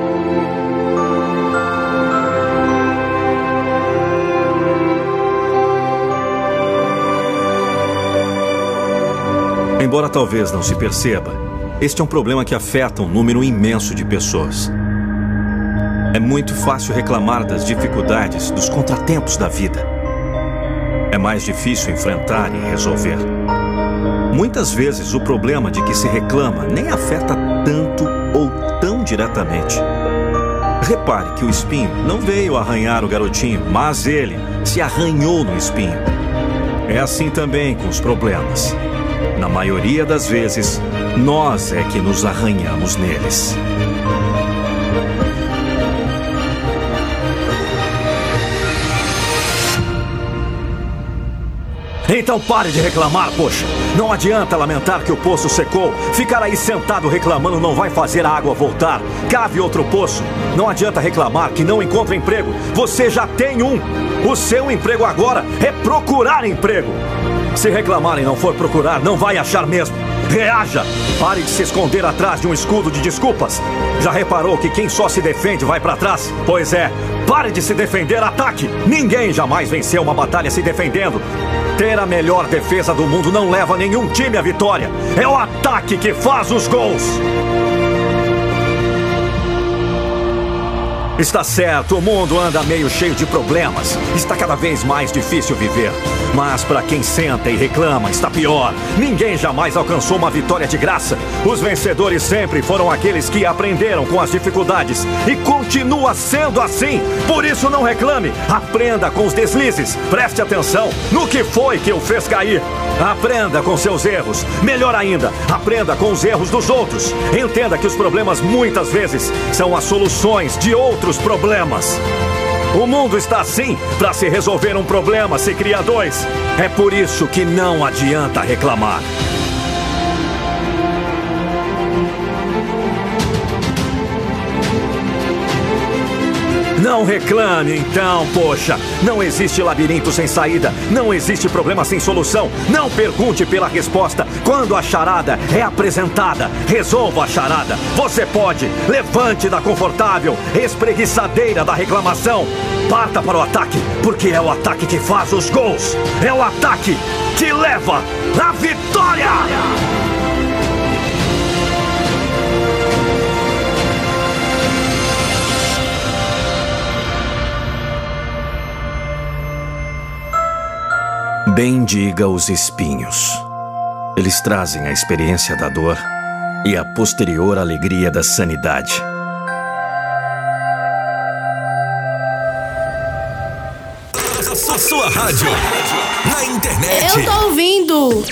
Embora talvez não se perceba, este é um problema que afeta um número imenso de pessoas. É muito fácil reclamar das dificuldades, dos contratempos da vida. É mais difícil enfrentar e resolver. Muitas vezes o problema de que se reclama nem afeta tanto ou tão diretamente. Repare que o espinho não veio arranhar o garotinho, mas ele se arranhou no espinho. É assim também com os problemas. Na maioria das vezes, nós é que nos arranhamos neles. Então pare de reclamar, poxa. Não adianta lamentar que o poço secou. Ficar aí sentado reclamando não vai fazer a água voltar. Cave outro poço. Não adianta reclamar que não encontra emprego. Você já tem um. O seu emprego agora é procurar emprego. Se reclamar e não for procurar, não vai achar mesmo. Reaja! Pare de se esconder atrás de um escudo de desculpas. Já reparou que quem só se defende vai pra trás? Pois é, pare de se defender, ataque! Ninguém jamais venceu uma batalha se defendendo. Ter a melhor defesa do mundo não leva nenhum time à vitória. É o ataque que faz os gols. Está certo, o mundo anda meio cheio de problemas. Está cada vez mais difícil viver. Mas para quem senta e reclama, está pior. Ninguém jamais alcançou uma vitória de graça. Os vencedores sempre foram aqueles que aprenderam com as dificuldades. E continua sendo assim. Por isso não reclame. Aprenda com os deslizes. Preste atenção no que foi que o fez cair. Aprenda com seus erros. Melhor ainda, aprenda com os erros dos outros. Entenda que os problemas muitas vezes são as soluções de outros problemas. O mundo está assim. Para se resolver um problema, se cria dois. É por isso que não adianta reclamar. Não reclame então, poxa. Não existe labirinto sem saída. Não existe problema sem solução. Não pergunte pela resposta. Quando a charada é apresentada, resolva a charada. Você pode. Levante da confortável espreguiçadeira da reclamação. Parta para o ataque, porque é o ataque que faz os gols. É o ataque que leva a vitória. Bendiga os espinhos. Eles trazem a experiência da dor e a posterior alegria da sanidade. A sua rádio, na internet. Eu tô ouvindo.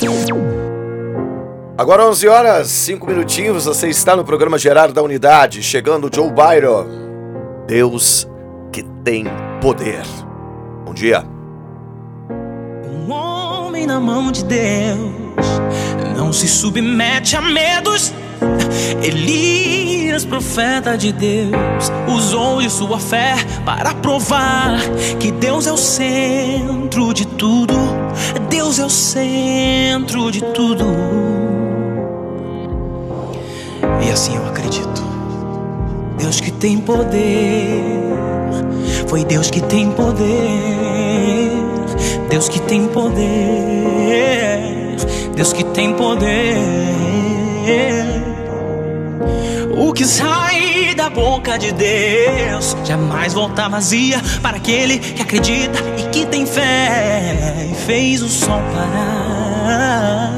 Agora onze horas, cinco minutinhos, você está no programa Gerardo da Unidade, chegando Joe Byron. Deus que tem poder. Bom dia. Um homem na mão de Deus não se submete a medos. Elias, profeta de Deus, usou de sua fé para provar que Deus é o centro de tudo. Deus é o centro de tudo. E assim eu acredito. Deus que tem poder. Foi Deus que tem poder. Deus que tem poder. Deus que tem poder. O que sai da boca de Deus jamais volta vazia para aquele que acredita e que tem fé. E fez o sol parar.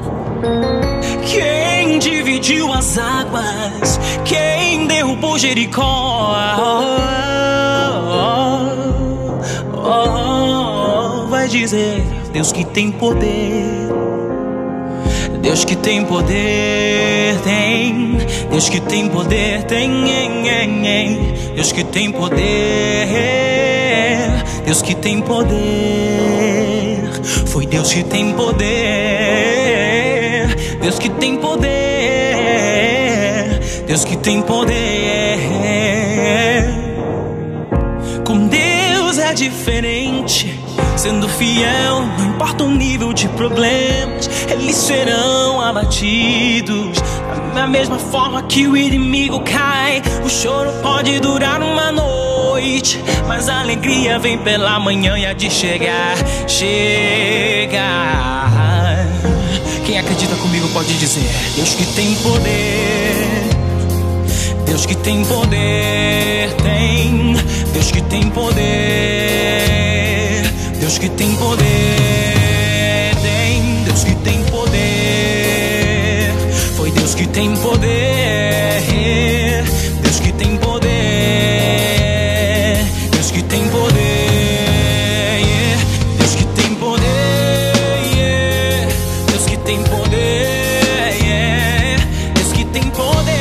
Quem dividiu as águas, quem derrubou Jericó, oh, oh, oh, vai dizer Deus que tem poder. Deus que tem poder, tem. Deus que tem poder, tem. Deus que tem poder. Deus que tem poder. Foi Deus que tem poder. Deus que tem poder. Deus que tem poder. Com Deus é diferente. Sendo fiel, não importa o nível de problemas, eles serão abatidos. Da mesma forma que o inimigo cai, o choro pode durar uma noite, mas a alegria vem pela manhã e há de chegar, chegar. Quem acredita comigo pode dizer: Deus que tem poder, Deus que tem poder, tem. Deus que tem poder, Deus que tem poder, tem. Deus que tem poder, foi Deus que tem poder. Deus que tem poder, Deus que tem poder, Deus que tem poder, Deus que tem poder, Deus que tem poder.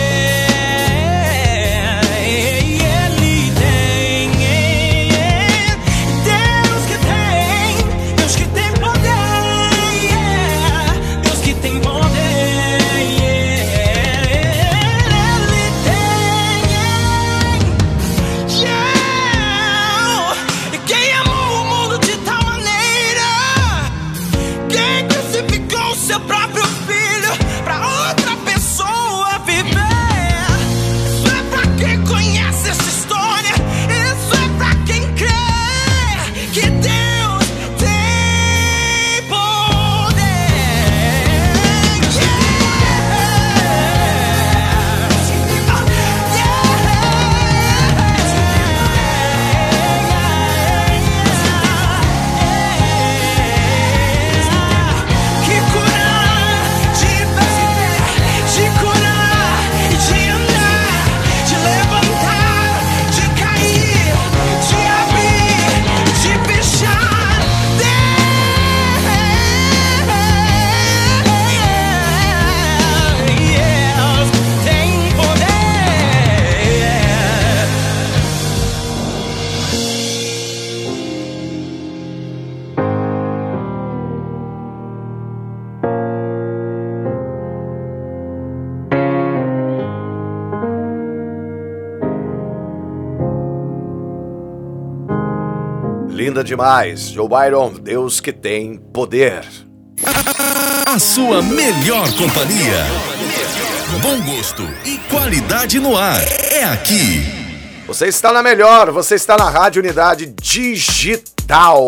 Linda demais, Joe Byron, Deus que tem poder. A sua melhor companhia. Bom gosto e qualidade no ar. É aqui. Você está na melhor, você está na Rádio Unidade Digital.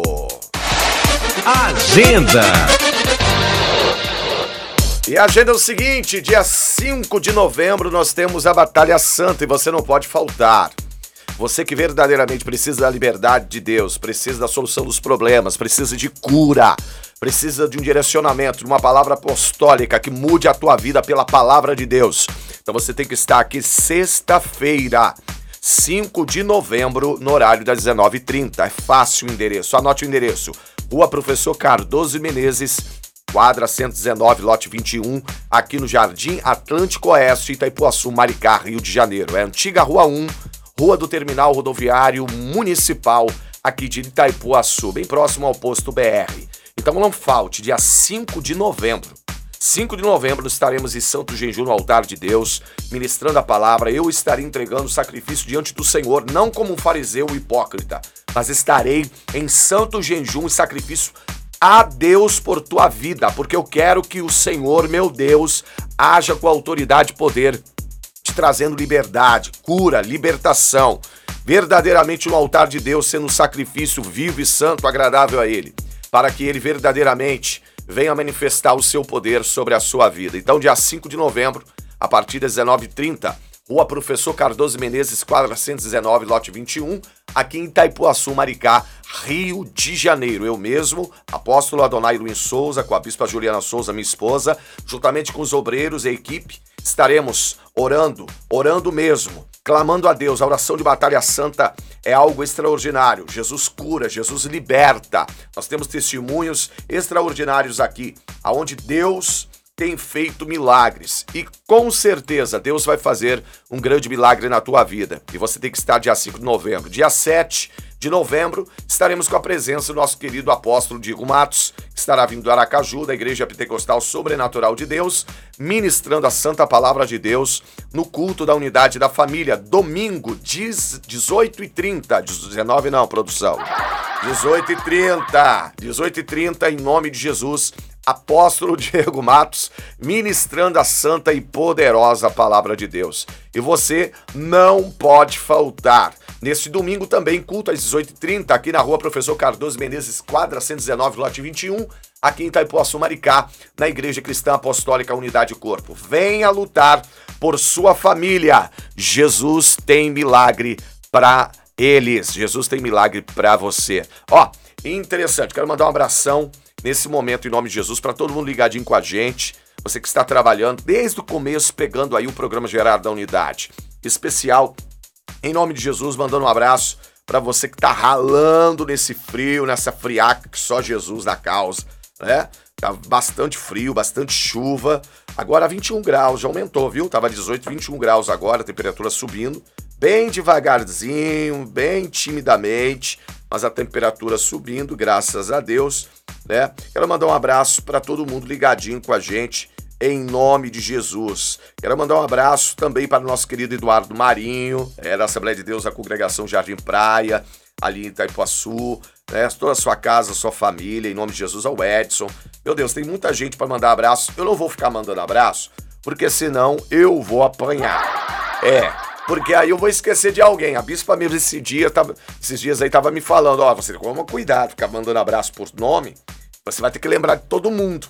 Agenda. E a agenda é o seguinte, dia cinco de novembro nós temos a Batalha Santa e você não pode faltar. Você que verdadeiramente precisa da liberdade de Deus, precisa da solução dos problemas, precisa de cura, precisa de um direcionamento, de uma palavra apostólica que mude a tua vida pela palavra de Deus. Então você tem que estar aqui sexta-feira, cinco de novembro, no horário das dezenove e trinta. É fácil o endereço, anote o endereço. Rua Professor Cardoso Menezes, quadra cento e dezenove, lote vinte e um, aqui no Jardim Atlântico Oeste, Itaipuaçu, Maricá, Rio de Janeiro. É a antiga Rua um, Rua do Terminal Rodoviário Municipal, aqui de Itaipuaçu, bem próximo ao posto B R. Então não falte, dia cinco de novembro. cinco de novembro estaremos em Santo Genju, no altar de Deus, ministrando a palavra. Eu estarei entregando o sacrifício diante do Senhor, não como um fariseu hipócrita, mas estarei em Santo Genju em sacrifício a Deus por tua vida, porque eu quero que o Senhor, meu Deus, haja com autoridade e poder, te trazendo liberdade, cura, libertação, verdadeiramente no altar de Deus, sendo um sacrifício vivo e santo, agradável a Ele, para que Ele verdadeiramente venha manifestar o seu poder sobre a sua vida. Então, dia cinco de novembro, a partir das dezenove e trinta, Rua Professor Cardoso Menezes, quadra cento e dezenove, lote vinte e um, aqui em Itaipuaçu, Maricá, Rio de Janeiro. Eu mesmo, apóstolo Adonai Luiz Souza, com a bispa Juliana Souza, minha esposa, juntamente com os obreiros e a equipe, estaremos orando, orando mesmo, clamando a Deus. A oração de Batalha Santa é algo extraordinário. Jesus cura, Jesus liberta. Nós temos testemunhos extraordinários aqui, aonde Deus tem feito milagres e com certeza Deus vai fazer um grande milagre na tua vida. E você tem que estar dia cinco de novembro. Dia sete de novembro estaremos com a presença do nosso querido apóstolo Diego Matos, que estará vindo do Aracaju, da Igreja Pentecostal Sobrenatural de Deus, ministrando a Santa Palavra de Deus no culto da Unidade da Família, domingo, dezoito e trinta, dezenove não, produção, dezoito e trinta, dezoito e trinta, em nome de Jesus, apóstolo Diego Matos, ministrando a santa e poderosa Palavra de Deus. E você não pode faltar. Neste domingo também, culto às dezoito e trinta, aqui na rua Professor Cardoso Menezes, quadra cento e dezenove, lote vinte e um, aqui em Itaipuaçu, Maricá, na Igreja Cristã Apostólica Unidade Corpo. Venha lutar por sua família. Jesus tem milagre para eles. Jesus tem milagre para você. Ó, interessante, quero mandar um abração nesse momento em nome de Jesus para todo mundo ligadinho com a gente. Você que está trabalhando desde o começo, pegando aí o programa Gerardo da Unidade. Especial, em nome de Jesus, mandando um abraço para você que tá ralando nesse frio, nessa friaca que só Jesus dá causa, né? Tá bastante frio, bastante chuva. Agora vinte e um graus, já aumentou, viu? Tava dezoito, vinte e um graus agora, a temperatura subindo. Bem devagarzinho, bem timidamente, mas a temperatura subindo, graças a Deus, né? Quero mandar um abraço para todo mundo ligadinho com a gente, em nome de Jesus. Quero mandar um abraço também para o nosso querido Eduardo Marinho, é, da Assembleia de Deus da Congregação Jardim Praia, ali em Itaipuaçu, né? Toda a sua casa, sua família, em nome de Jesus, ao Edson. Meu Deus, tem muita gente para mandar abraço. Eu não vou ficar mandando abraço, porque senão eu vou apanhar. É, porque aí eu vou esquecer de alguém. A bispa mesmo esse dia, tava, esses dias aí tava me falando, ó, você toma cuidado, ficar mandando abraço por nome, você vai ter que lembrar de todo mundo.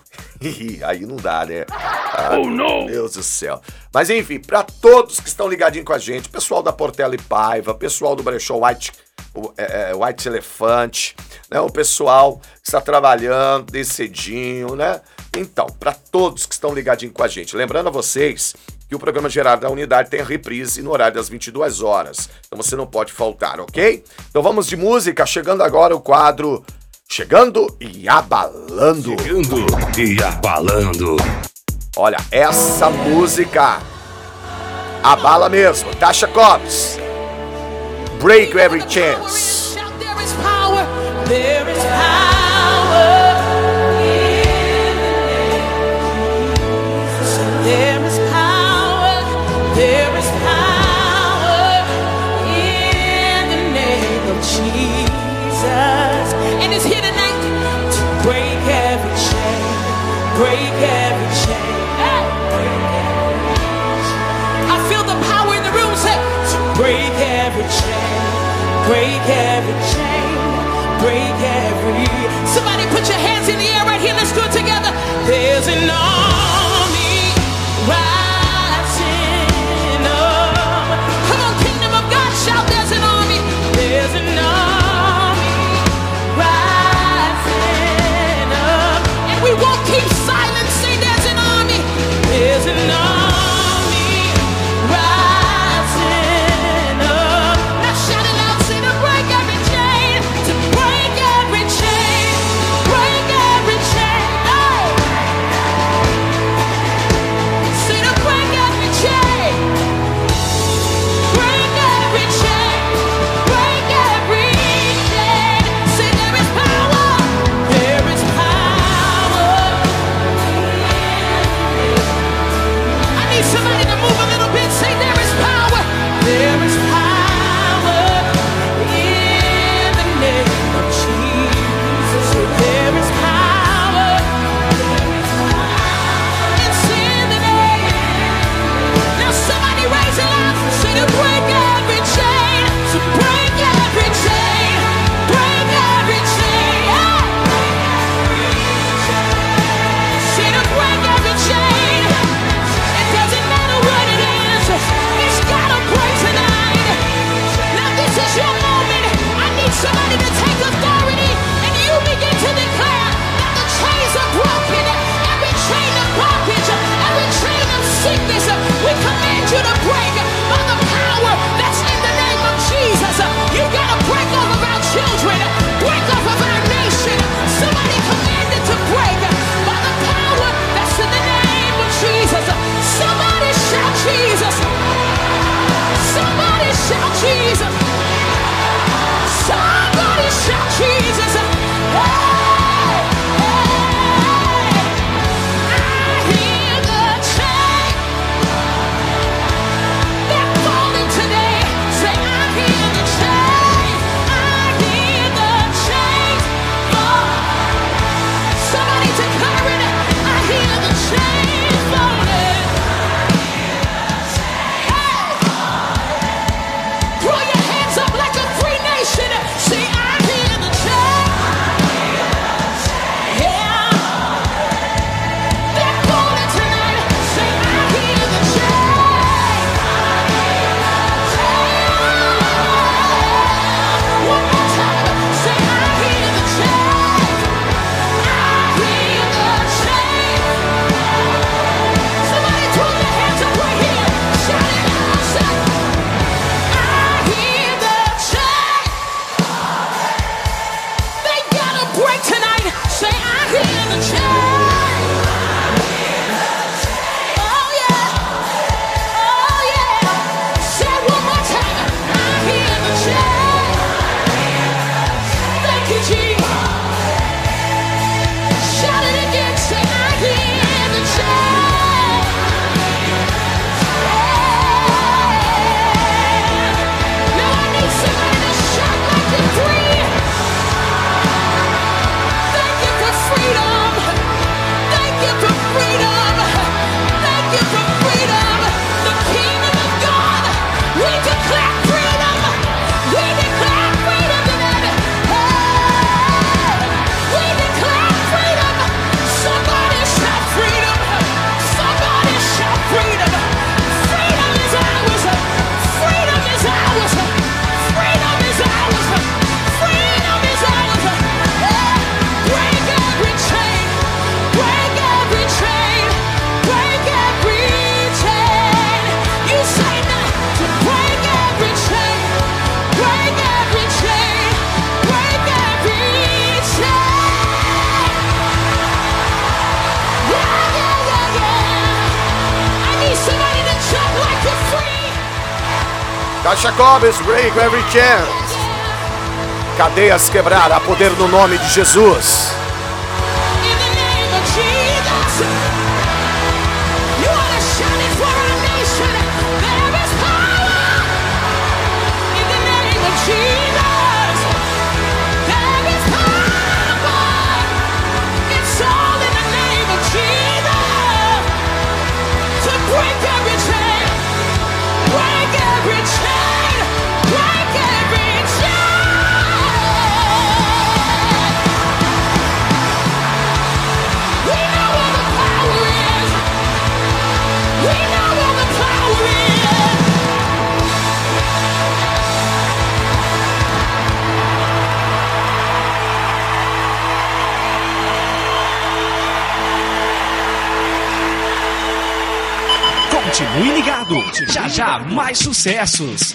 Aí não dá, né? Ah, oh, não! Meu Deus do céu. Mas enfim, para todos que estão ligadinhos com a gente, pessoal da Portela e Paiva, pessoal do Brechó White, o, é, White Elefante, né? O pessoal que está trabalhando desde cedinho, né? Então, para todos que estão ligadinhos com a gente, lembrando a vocês que o programa Gerardo da Unidade tem reprise no horário das vinte e duas horas. Então você não pode faltar, ok? Então vamos de música, chegando agora o quadro Chegando e Abalando. Chegando e Abalando. Olha, essa música abala mesmo. Tasha Cobbs, Break Every Chance. There is power, there is power in the name. There is power, there is power in the name of Jesus. And it's here tonight to break every chain, break every chain. I feel the power in the room, say, to break every chain, break every chain, break every. Somebody put your hands in the air right here, let's do it together. There's an army rising up. Come on, kingdom of God, shout, there's an army, there's an army rising up. And we won't keep silent, say there's an army, there's an army rising up. Now shout it out, say to break every chain, to break every chain, break every chain. Oh. Caixa Cobras, break every chance. Cadeias quebrar, há poder no nome de Jesus. Continue ligado, já já mais sucessos.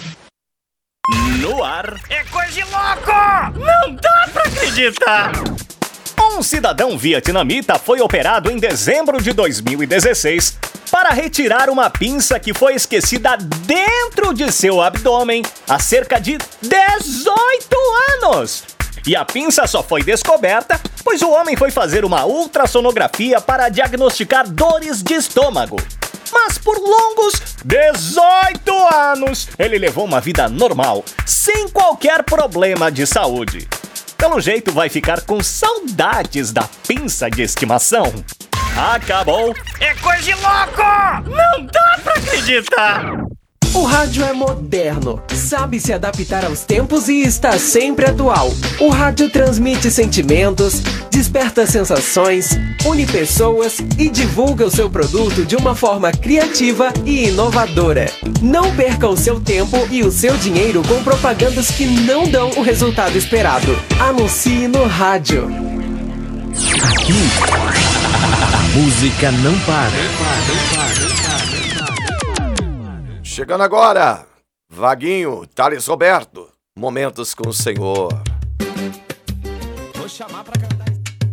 No ar é coisa de louco! Não dá pra acreditar! Um cidadão vietnamita foi operado em dezembro de dois mil e dezesseis para retirar uma pinça que foi esquecida dentro de seu abdômen há cerca de dezoito anos. E a pinça só foi descoberta pois o homem foi fazer uma ultrassonografia para diagnosticar dores de estômago. Mas por longos dezoito anos, ele levou uma vida normal, sem qualquer problema de saúde. Pelo jeito vai ficar com saudades da pinça de estimação. Acabou! É coisa de louco! Não dá pra acreditar! O rádio é moderno, sabe se adaptar aos tempos e está sempre atual. O rádio transmite sentimentos, desperta sensações, une pessoas e divulga o seu produto de uma forma criativa e inovadora. Não perca o seu tempo e o seu dinheiro com propagandas que não dão o resultado esperado. Anuncie no rádio. Aqui, a música não para. Não para, não para, não para. Chegando agora, Vaguinho, Thales Roberto, Momentos com o Senhor. Vou chamar pra cantar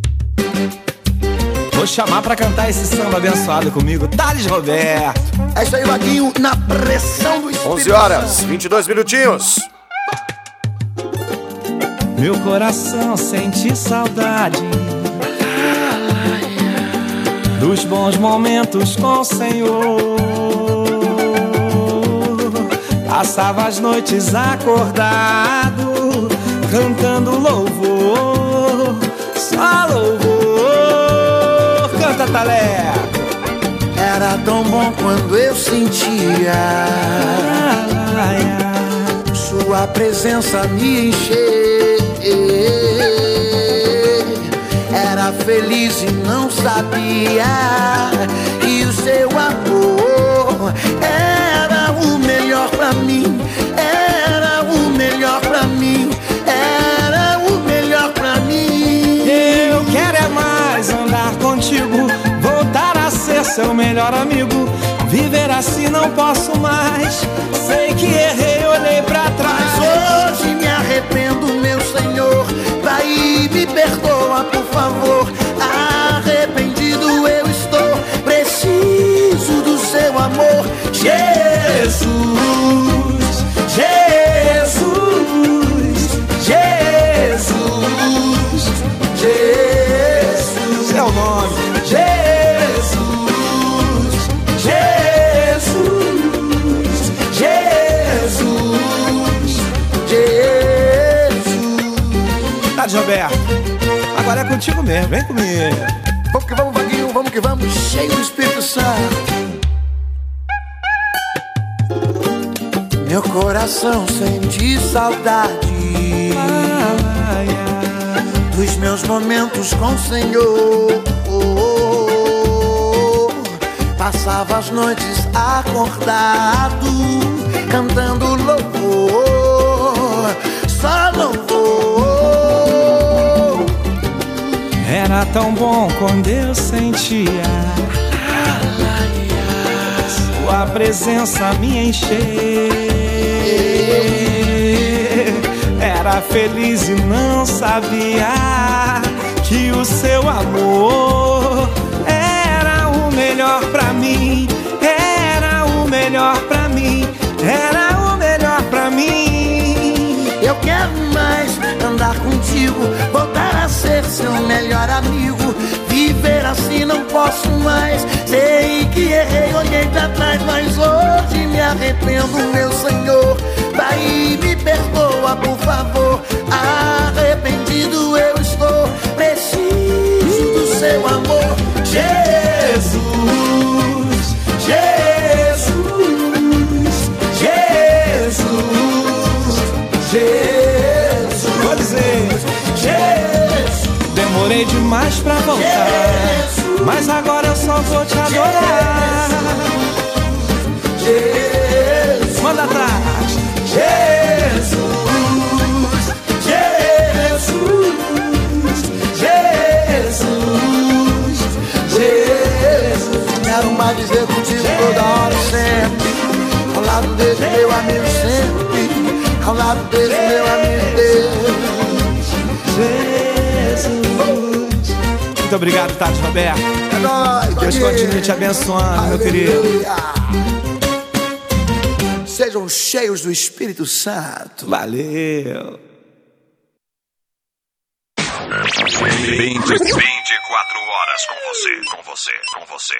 Vou chamar pra cantar esse samba abençoado comigo, Thales Roberto. É isso aí, Vaguinho, na pressão do Espírito onze horas, vinte e dois minutinhos. Meu coração sente saudade dos bons momentos com o Senhor. Passava as noites acordado, cantando louvor, só louvor. Canta, Talé! Era tão bom quando eu sentia sua presença me encher. Era feliz e não sabia que o seu amor era o melhor pra mim, era o melhor pra mim, era o melhor pra mim. Eu quero é mais andar contigo, voltar a ser seu melhor amigo. Viver assim não posso mais, sei que errei, olhei pra trás. Mas hoje me arrependo, meu Senhor, vai e me perdoa, por favor. Arrependido eu estou, preciso do seu amor. Jesus, Jesus, Jesus, Jesus, é o nome. Jesus, Jesus, Jesus, Jesus. Tá, Gilberto, agora é contigo mesmo, vem comigo. Vamos que vamos, Vaguinho, vamos que vamos, cheio do Espírito Santo. Meu coração sente saudade dos meus momentos com o Senhor. Passava as noites acordado, cantando louvor, só louvor. Era tão bom quando eu sentia sua presença me encher. Era feliz e não sabia que o seu amor era o melhor pra mim, era o melhor pra mim, era o melhor contigo, voltar a ser seu melhor amigo. Viver assim não posso mais. Sei que errei, olhei pra trás, mas hoje me arrependo, meu Senhor. Pai, me perdoa, por favor. Arrependido eu estou, preciso do seu amor. Jesus, Jesus, Jesus, Jesus. Vou dizer, Jesus. Demorei demais pra voltar, Jesus. Mas agora eu só vou te adorar. Jesus. Manda atrás. Jesus, Jesus, Jesus, Jesus. Quero mais dizer contigo toda hora e sempre, ao lado desse meu amigo sempre, ao lado desse meu amigo Deus. Jesus. Muito obrigado, Tati Roberto. É nóis. Deus continue te abençoando, meu querido. Sejam cheios do Espírito Santo. Valeu. vinte, vinte e quatro horas com você, com você, com você.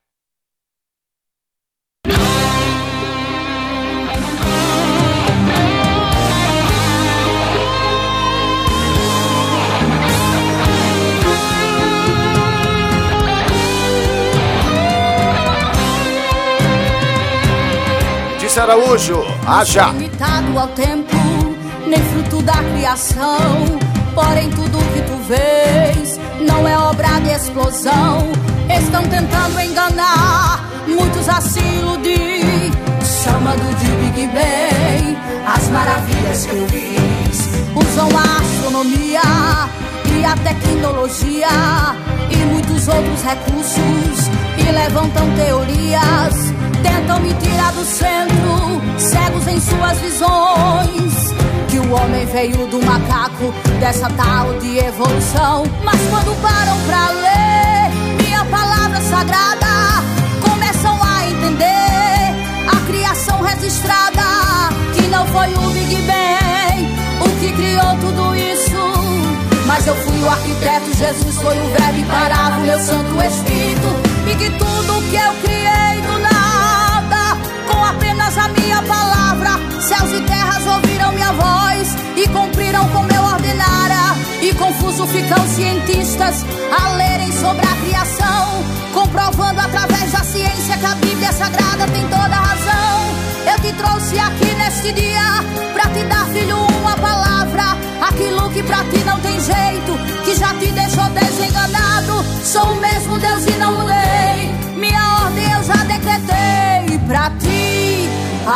Disse Araújo, haja. Limitado ao tempo, nem fruto da criação. Porém tudo que tu vês não é obra de explosão. Estão tentando enganar, muitos a se iludir, chamando de Big Bang as maravilhas que eu fiz. Usam a astronomia e a tecnologia e muitos outros recursos e levantam teorias. Tentam me tirar do centro, cegos em suas visões, que o homem veio do macaco, dessa tal de evolução. Mas quando param pra ler minha palavra sagrada, começam a entender a criação registrada, que não foi o Big Bang o que criou tudo isso, mas eu fui o arquiteto. Jesus foi o verbo imparável, meu Santo Espírito, e que tudo que eu criei do nada, com apenas a minha palavra, céus e terras ouviram minha voz e cumpriram como eu ordenara. E confuso ficam cientistas a lerem sobre a criação, comprovando através da ciência que a Bíblia Sagrada tem toda a razão. Eu te trouxe aqui neste dia pra te dar, filho, uma palavra, aquilo que pra ti não tem jeito, que já te deixou desenganado. Sou o mesmo Deus e não mudei, minha ordem eu já decretei pra ti.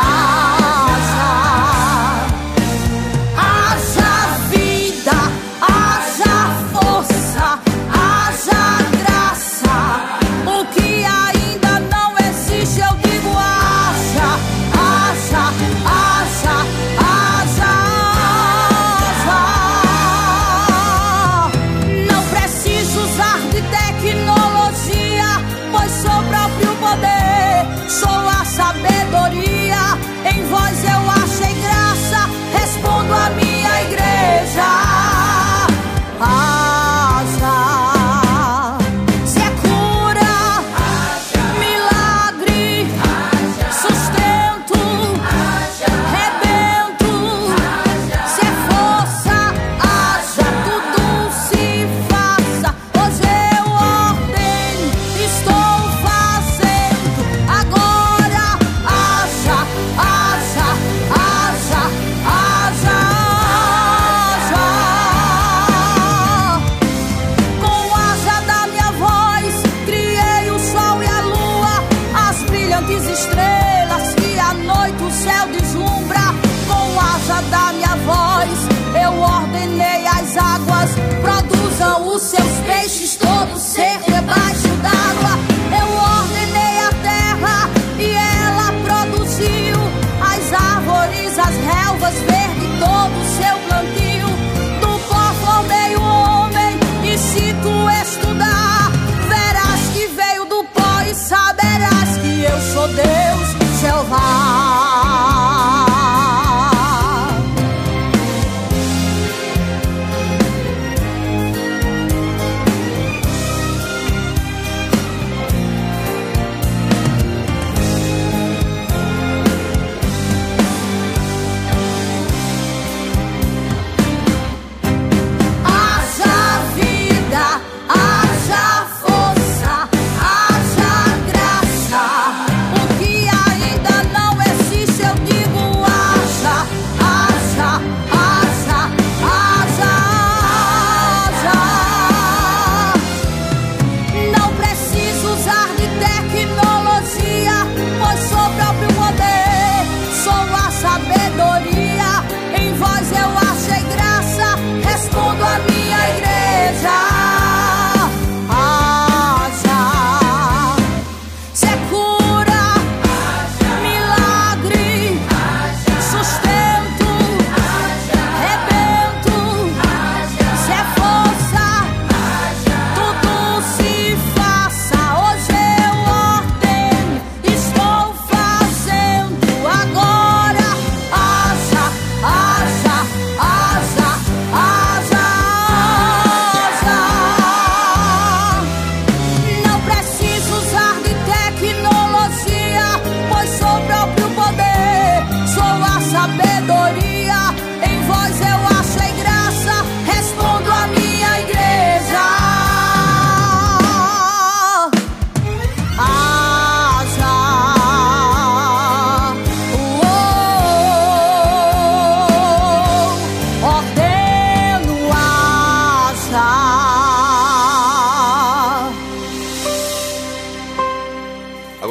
Haja, haja vida, haja força, haja graça. O que ainda não existe eu digo haja, haja, haja, haja, haja. Não preciso usar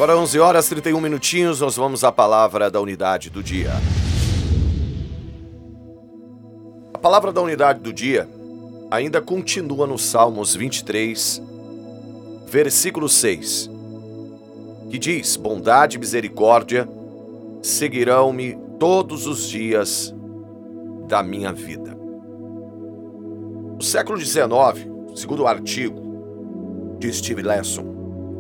Agora onze horas e trinta e um minutinhos, nós vamos à palavra da unidade do dia. A palavra da unidade do dia ainda continua no Salmos vinte e três, versículo seis, que diz: bondade e misericórdia seguirão-me todos os dias da minha vida. No século dezenove, segundo o artigo de Steve Lesson,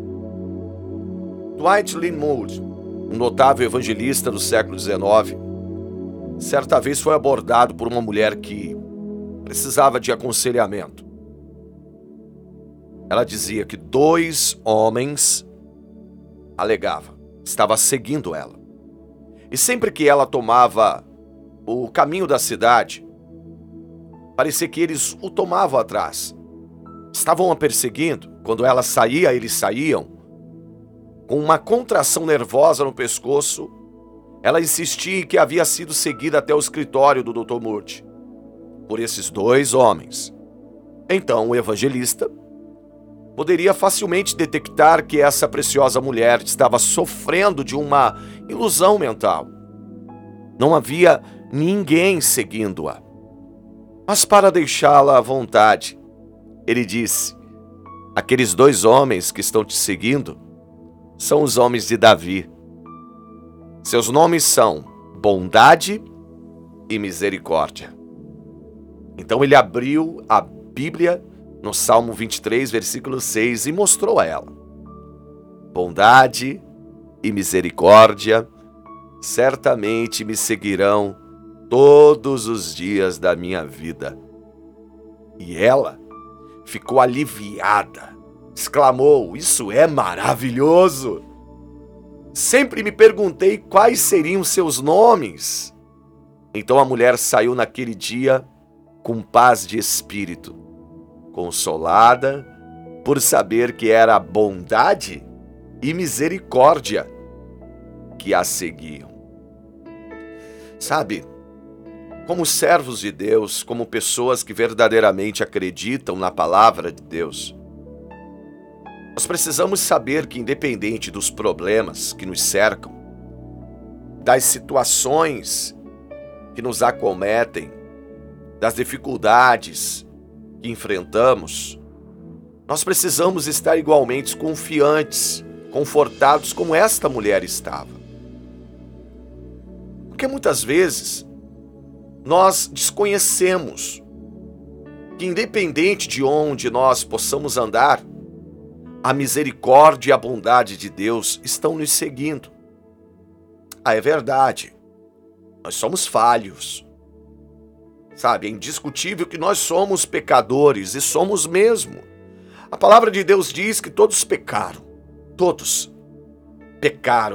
Dwight Lyndwood, um notável evangelista do século dezenove, certa vez foi abordado por uma mulher que precisava de aconselhamento. Ela dizia que dois homens, alegava, estavam seguindo ela. E sempre que ela tomava o caminho da cidade, parecia que eles o tomavam atrás. Estavam a perseguindo. Quando ela saía, eles saíam. Com uma contração nervosa no pescoço, ela insistia em que havia sido seguida até o escritório do doutor Murty por esses dois homens. Então o evangelista poderia facilmente detectar que essa preciosa mulher estava sofrendo de uma ilusão mental. Não havia ninguém seguindo-a. Mas para deixá-la à vontade, ele disse: aqueles dois homens que estão te seguindo são os homens de Davi. Seus nomes são bondade e misericórdia. Então ele abriu a Bíblia no Salmo vinte e três, versículo seis, e mostrou a ela: bondade e misericórdia certamente me seguirão todos os dias da minha vida. E ela ficou aliviada, exclamou: isso é maravilhoso! Sempre me perguntei quais seriam seus nomes. Então a mulher saiu naquele dia com paz de espírito, consolada por saber que era bondade e misericórdia que a seguiam. Sabe, como servos de Deus, como pessoas que verdadeiramente acreditam na palavra de Deus, nós precisamos saber que, independente dos problemas que nos cercam, das situações que nos acometem, das dificuldades que enfrentamos, nós precisamos estar igualmente confiantes, confortados como esta mulher estava. Porque muitas vezes nós desconhecemos que, independente de onde nós possamos andar, a misericórdia e a bondade de Deus estão nos seguindo. Ah, é verdade, nós somos falhos. Sabe, é indiscutível que nós somos pecadores, e somos mesmo. A palavra de Deus diz que todos pecaram, todos pecaram.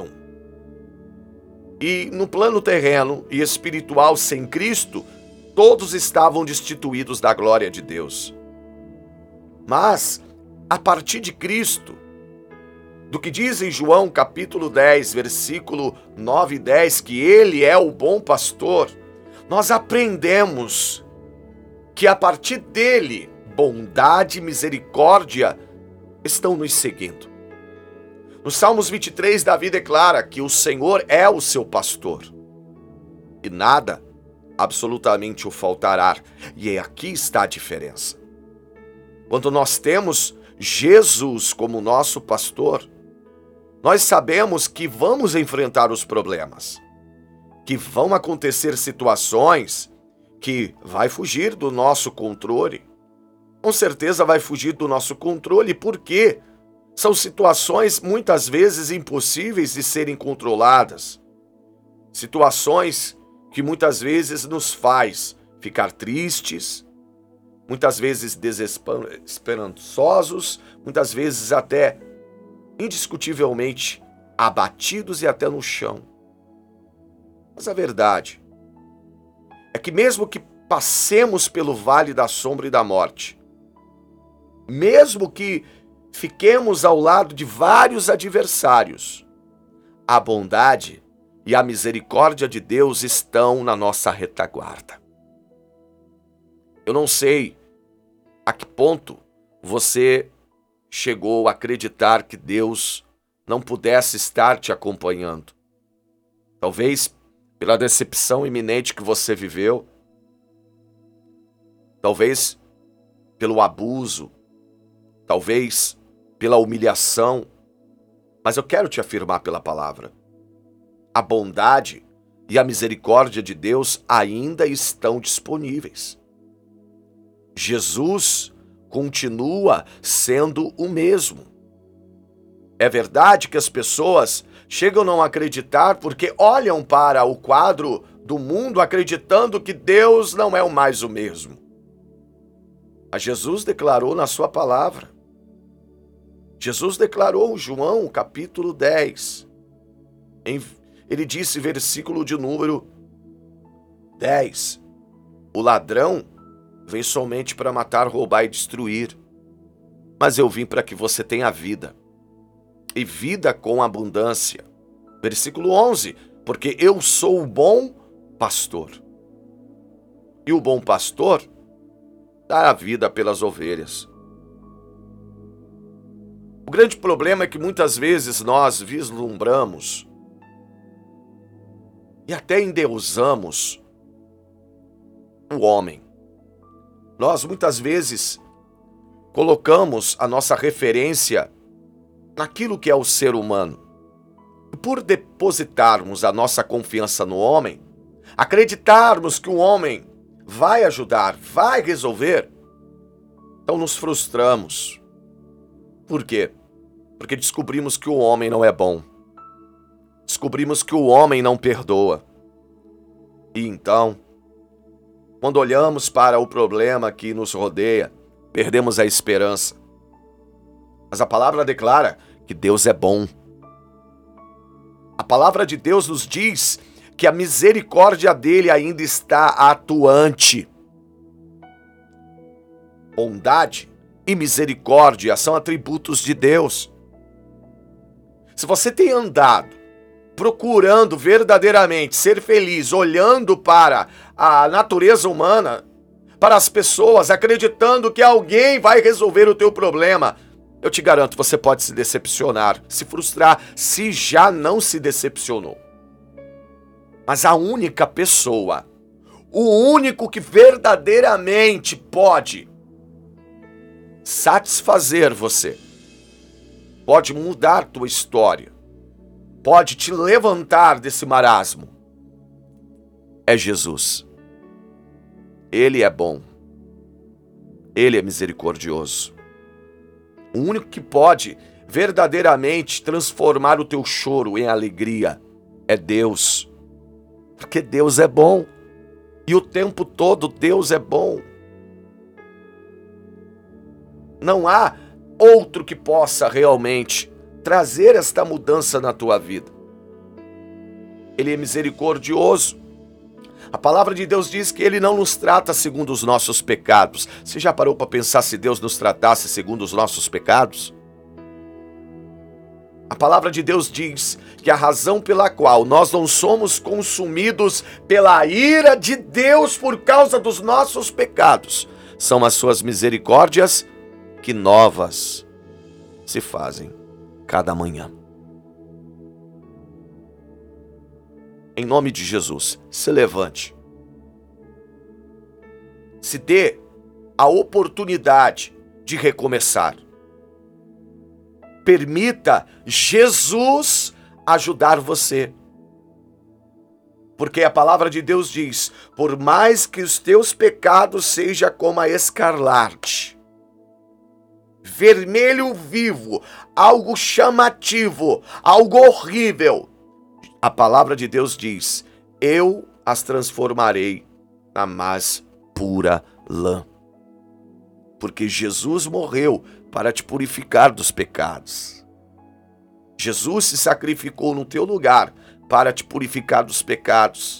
E no plano terreno e espiritual sem Cristo, todos estavam destituídos da glória de Deus. Mas, a partir de Cristo, do que diz em João capítulo dez, versículo nove e dez, que Ele é o bom pastor, nós aprendemos que a partir dele, bondade e misericórdia estão nos seguindo. No Salmos vinte e três, Davi declara que o Senhor é o seu pastor e nada absolutamente o faltará. E aqui está a diferença. Quando nós temos Jesus como nosso pastor, nós sabemos que vamos enfrentar os problemas, que vão acontecer situações que vai fugir do nosso controle. Com certeza vai fugir do nosso controle, porque são situações muitas vezes impossíveis de serem controladas. Situações que muitas vezes nos faz ficar tristes, muitas vezes desesperançosos, muitas vezes até indiscutivelmente abatidos e até no chão. Mas a verdade é que mesmo que passemos pelo vale da sombra e da morte, mesmo que fiquemos ao lado de vários adversários, a bondade e a misericórdia de Deus estão na nossa retaguarda. Eu não sei a que ponto você chegou a acreditar que Deus não pudesse estar te acompanhando. Talvez pela decepção iminente que você viveu. Talvez pelo abuso. Talvez pela humilhação. Mas eu quero te afirmar pela palavra. A bondade e a misericórdia de Deus ainda estão disponíveis. Jesus continua sendo o mesmo. É verdade que as pessoas chegam a não acreditar porque olham para o quadro do mundo acreditando que Deus não é mais o mesmo. Mas Jesus declarou na sua palavra. Jesus declarou em João capítulo dez. Ele disse, versículo de número dez. O ladrão vem somente para matar, roubar e destruir. Mas eu vim para que você tenha vida. E vida com abundância. Versículo onze. Porque eu sou o bom pastor. E o bom pastor dá a vida pelas ovelhas. O grande problema é que muitas vezes nós vislumbramos e até endeusamos o homem. Nós muitas vezes colocamos a nossa referência naquilo que é o ser humano. E por depositarmos a nossa confiança no homem, acreditarmos que o homem vai ajudar, vai resolver, então nos frustramos. Por quê? Porque descobrimos que o homem não é bom. Descobrimos que o homem não perdoa. E então, quando olhamos para o problema que nos rodeia, perdemos a esperança. Mas a palavra declara que Deus é bom. A palavra de Deus nos diz que a misericórdia dele ainda está atuante. Bondade e misericórdia são atributos de Deus. Se você tem andado procurando verdadeiramente ser feliz, olhando para a natureza humana, para as pessoas, acreditando que alguém vai resolver o teu problema, eu te garanto, você pode se decepcionar, se frustrar, se já não se decepcionou. Mas a única pessoa, o único que verdadeiramente pode satisfazer você, pode mudar tua história, pode te levantar desse marasmo, é Jesus. Ele é bom. Ele é misericordioso. O único que pode verdadeiramente transformar o teu choro em alegria é Deus. Porque Deus é bom. E o tempo todo Deus é bom. Não há outro que possa realmente trazer esta mudança na tua vida. Ele é misericordioso. A palavra de Deus diz que Ele não nos trata segundo os nossos pecados. Você já parou para pensar se Deus nos tratasse segundo os nossos pecados? A palavra de Deus diz que a razão pela qual nós não somos consumidos pela ira de Deus por causa dos nossos pecados são as suas misericórdias que novas se fazem cada manhã. Em nome de Jesus, se levante. Se dê a oportunidade de recomeçar. Permita Jesus ajudar você. Porque a palavra de Deus diz, por mais que os teus pecados sejam como a escarlate, vermelho vivo, algo chamativo, algo horrível, a palavra de Deus diz, eu as transformarei na mais pura lã. Porque Jesus morreu para te purificar dos pecados. Jesus se sacrificou no teu lugar para te purificar dos pecados.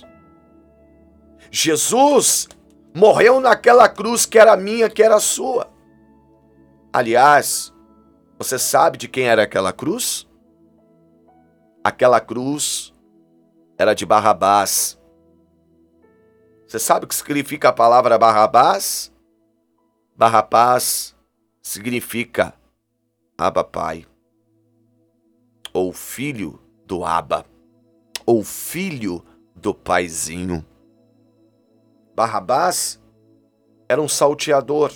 Jesus morreu naquela cruz que era minha, que era sua. Aliás, você sabe de quem era aquela cruz? Aquela cruz era de Barrabás. Você sabe o que significa a palavra Barrabás? Barrabás significa Abba Pai. ou filho do Abba, ou filho do paizinho. Barrabás era um salteador,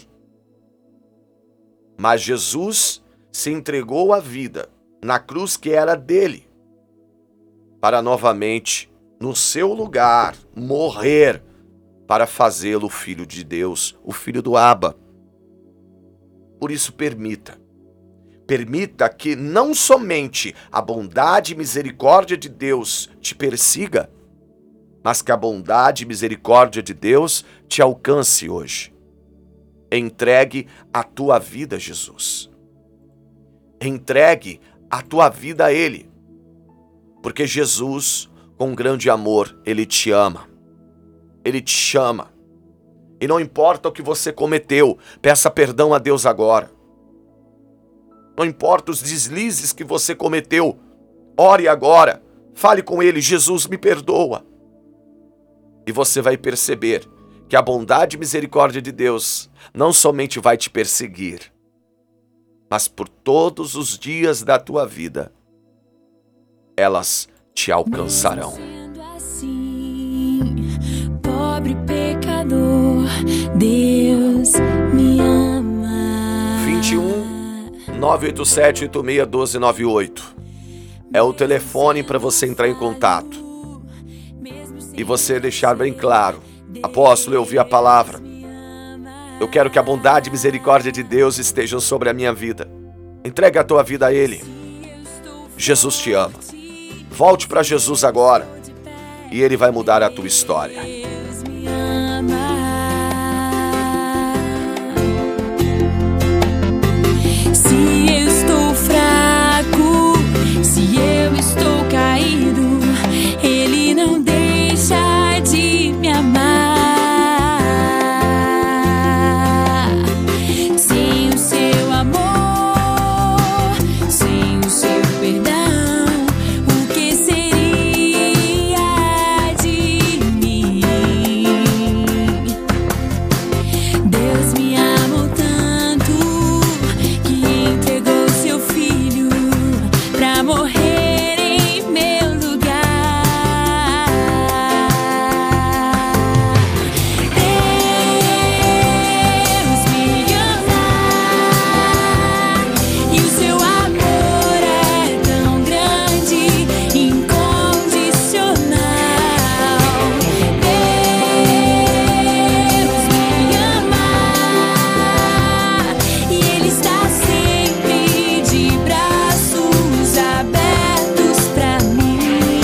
mas Jesus se entregou à vida na cruz que era dele, para novamente, no seu lugar, morrer, para fazê-lo filho de Deus, o filho do Abba. Por isso, permita, permita que não somente a bondade e misericórdia de Deus te persiga, mas que a bondade e misericórdia de Deus te alcance hoje. Entregue a tua vida a Jesus. Entregue a tua vida a Ele. Porque Jesus, com grande amor, Ele te ama. Ele te chama. E não importa o que você cometeu, peça perdão a Deus agora. Não importa os deslizes que você cometeu, ore agora. Fale com Ele, Jesus, me perdoa. E você vai perceber que a bondade e misericórdia de Deus não somente vai te perseguir, mas por todos os dias da tua vida, elas te alcançarão. Sendo assim, pobre pecador, Deus me ama. vinte e um, nove oito sete, oito seis um dois, nove oito é o telefone para você entrar em contato. E você deixar bem claro: apóstolo, eu ouvi a palavra. Eu quero que a bondade e misericórdia de Deus estejam sobre a minha vida. Entregue a tua vida a Ele. Jesus te ama. Volte para Jesus agora e Ele vai mudar a tua história. Se eu estou fraco, se eu estou caído, Ele não deixa de me amar. Sem o seu amor, sem o seu perdão, o que seria de mim? Deus me amou tanto que entregou seu filho pra morrer em meu lugar. Deus me ama e o seu amor é tão grande, incondicional. Deus me ama e Ele está sempre de braços abertos pra mim.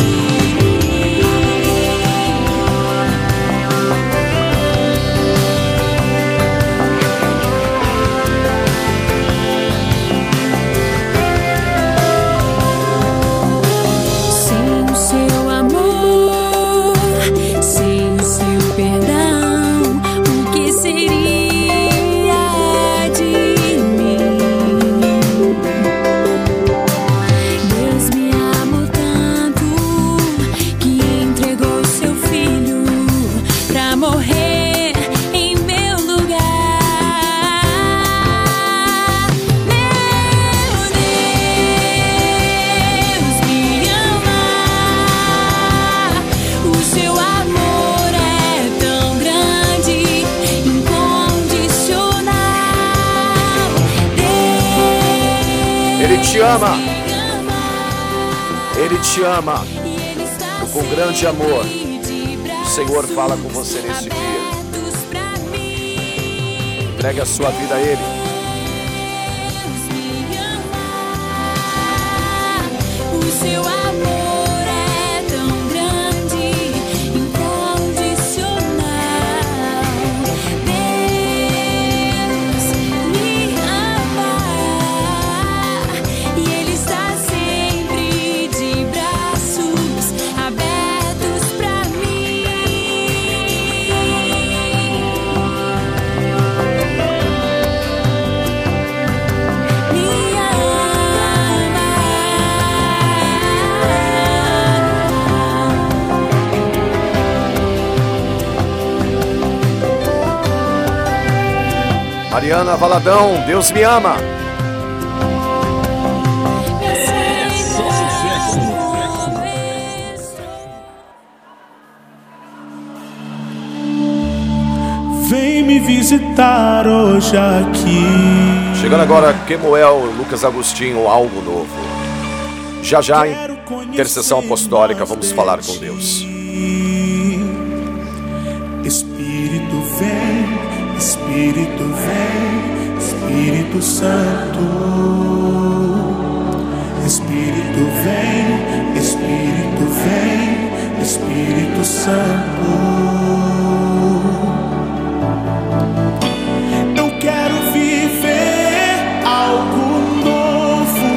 Sem o seu amor, sem o seu perdão, o que seria de mim? Deus me amou tanto que entregou seu filho pra morrer em meu lugar. Meu Deus me ama, o seu amor é tão grande, incondicional. Ele te ama. Ele te ama. Com grande amor, o Senhor fala com você nesse dia. Entregue a sua vida a Ele. O seu amor é tão grande, incondicional. Deus me ama e Ele está sempre de braços abertos pra mim. Me Mariana Valadão, Deus me ama. ama. visitar hoje aqui. Chegando agora, Kemuel, Lucas Agostinho, algo novo. Já já, em intercessão apostólica, vamos falar com Deus. Espírito vem, Espírito vem, Espírito Santo. Espírito vem, Espírito vem, Espírito Santo. Eu quero viver algo novo.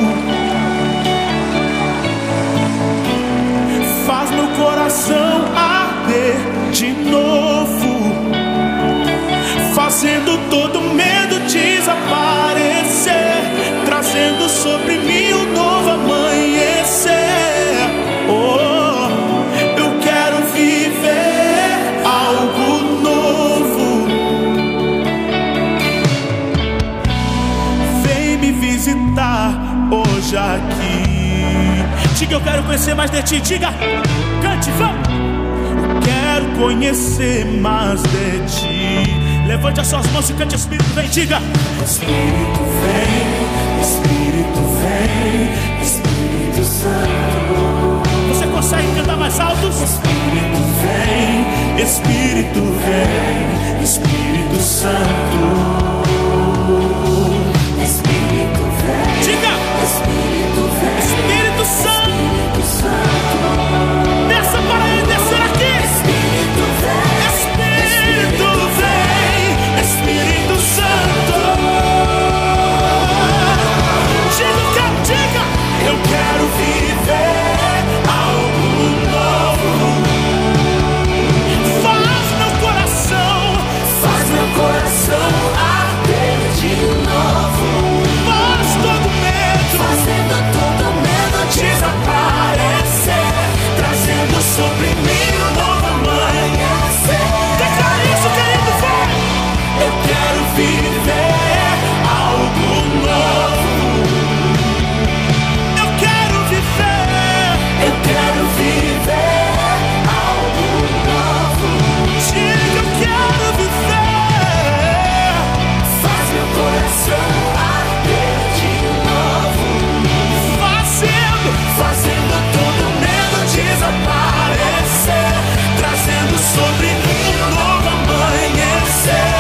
Faz meu coração arder de novo, fazendo todo medo desaparecer, trazendo sobre mim um novo amanhecer. Oh, eu quero viver algo novo. Vem me visitar hoje aqui. Diga, eu quero conhecer mais de ti. Diga, cante, vamos. Quero conhecer mais de ti. Levante as suas mãos e cante. Espírito vem, diga. Espírito vem, Espírito vem, Espírito Santo. Você consegue cantar mais alto? Espírito vem, Espírito vem, Espírito Santo. Espírito vem, diga. Espírito vem, Espírito Santo. Espírito Santo. Desça para ele, descer aqui. Espírito vem, Espírito vem, Espírito Santo. Diga, diga, eu quero viver algo novo. Faz meu coração, faz meu coração arder de novo. Faz todo medo, fazendo todo medo desaparecer, trazendo sobre mim um novo amanhecer. Declara isso, querido, vai! Eu quero viver algo novo. Eu quero viver, eu quero viver algo novo. Diga, eu quero viver. Faz meu coração arder de novo, fazendo, fazendo todo medo desaparecer, trazendo sobre mim um novo amanhecer.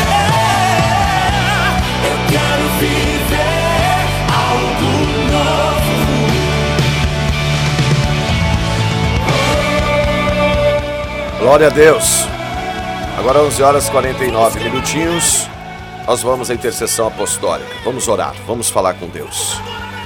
É, eu quero viver algo novo. Glória a Deus. Agora onze horas e quarenta e nove minutinhos. Nós vamos à intercessão apostólica. Vamos orar, vamos falar com Deus.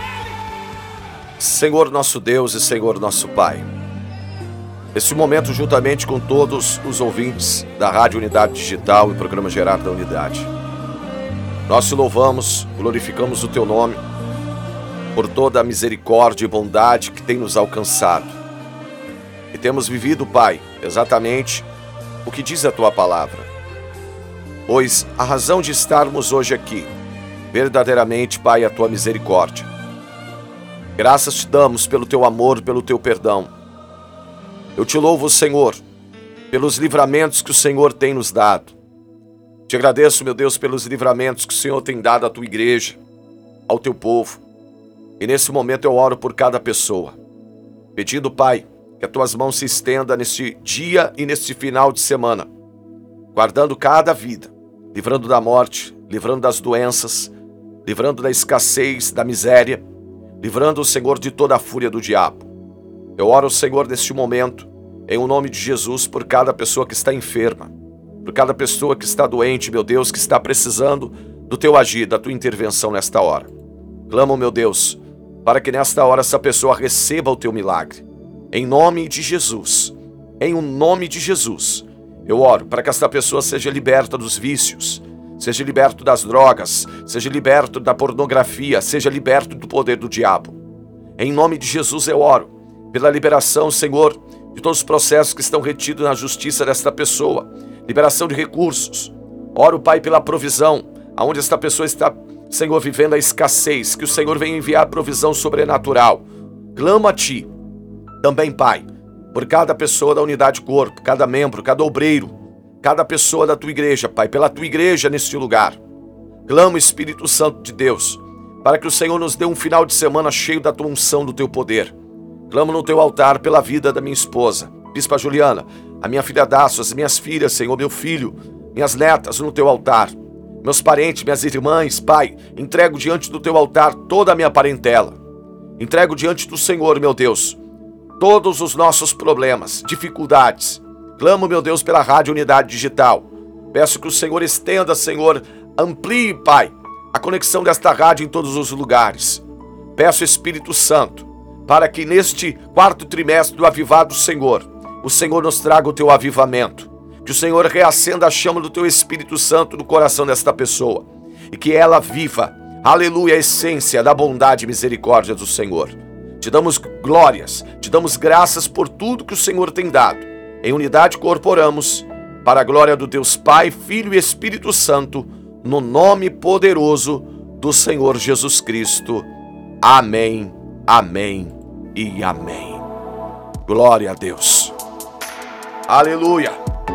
Senhor nosso Deus e Senhor nosso Pai, neste momento, juntamente com todos os ouvintes da Rádio Unidade Digital e Programa Gerado da Unidade, nós te louvamos, glorificamos o teu nome por toda a misericórdia e bondade que tem nos alcançado. E temos vivido, Pai, exatamente o que diz a tua palavra. Pois a razão de estarmos hoje aqui, verdadeiramente, Pai, é a tua misericórdia. Graças te damos pelo teu amor, pelo teu perdão. Eu te louvo, Senhor, pelos livramentos que o Senhor tem nos dado. Te agradeço, meu Deus, pelos livramentos que o Senhor tem dado à tua igreja, ao teu povo. E nesse momento eu oro por cada pessoa, pedindo, Pai, que as tuas mãos se estendam neste dia e neste final de semana, guardando cada vida, livrando da morte, livrando das doenças, livrando da escassez, da miséria, livrando o Senhor de toda a fúria do diabo. Eu oro, Senhor, neste momento, em o nome de Jesus, por cada pessoa que está enferma, por cada pessoa que está doente, meu Deus, que está precisando do teu agir, da tua intervenção nesta hora. Clamo, meu Deus, para que nesta hora essa pessoa receba o teu milagre. Em nome de Jesus, em o nome de Jesus, eu oro para que esta pessoa seja liberta dos vícios, seja liberto das drogas, seja liberto da pornografia, seja liberto do poder do diabo. Em nome de Jesus eu oro pela liberação, Senhor, de todos os processos que estão retidos na justiça desta pessoa, liberação de recursos. Oro, Pai, pela provisão, aonde esta pessoa está, Senhor, vivendo a escassez, que o Senhor venha enviar provisão sobrenatural. Clamo a Ti, também, Pai, por cada pessoa da unidade corpo, cada membro, cada obreiro, cada pessoa da tua igreja, Pai, pela tua igreja neste lugar. Clamo, Espírito Santo de Deus, para que o Senhor nos dê um final de semana cheio da tua unção, do teu poder. Clamo no teu altar pela vida da minha esposa, Bispa Juliana, a minha filha Dácio, as minhas filhas, Senhor, meu filho, minhas netas no teu altar, meus parentes, minhas irmãs, Pai, entrego diante do teu altar toda a minha parentela. Entrego diante do Senhor, meu Deus, todos os nossos problemas, dificuldades. Clamo, meu Deus, pela Rádio Unidade Digital. Peço que o Senhor estenda, Senhor, amplie, Pai, a conexão desta rádio em todos os lugares. Peço, Espírito Santo, para que neste quarto trimestre do Avivado Senhor, o Senhor nos traga o teu avivamento. Que o Senhor reacenda a chama do teu Espírito Santo no coração desta pessoa. E que ela viva, aleluia, a essência da bondade e misericórdia do Senhor. Te damos glórias, te damos graças por tudo que o Senhor tem dado. Em unidade corporamos, para a glória do Deus Pai, Filho e Espírito Santo, no nome poderoso do Senhor Jesus Cristo. Amém, amém e amém. Glória a Deus. Aleluia.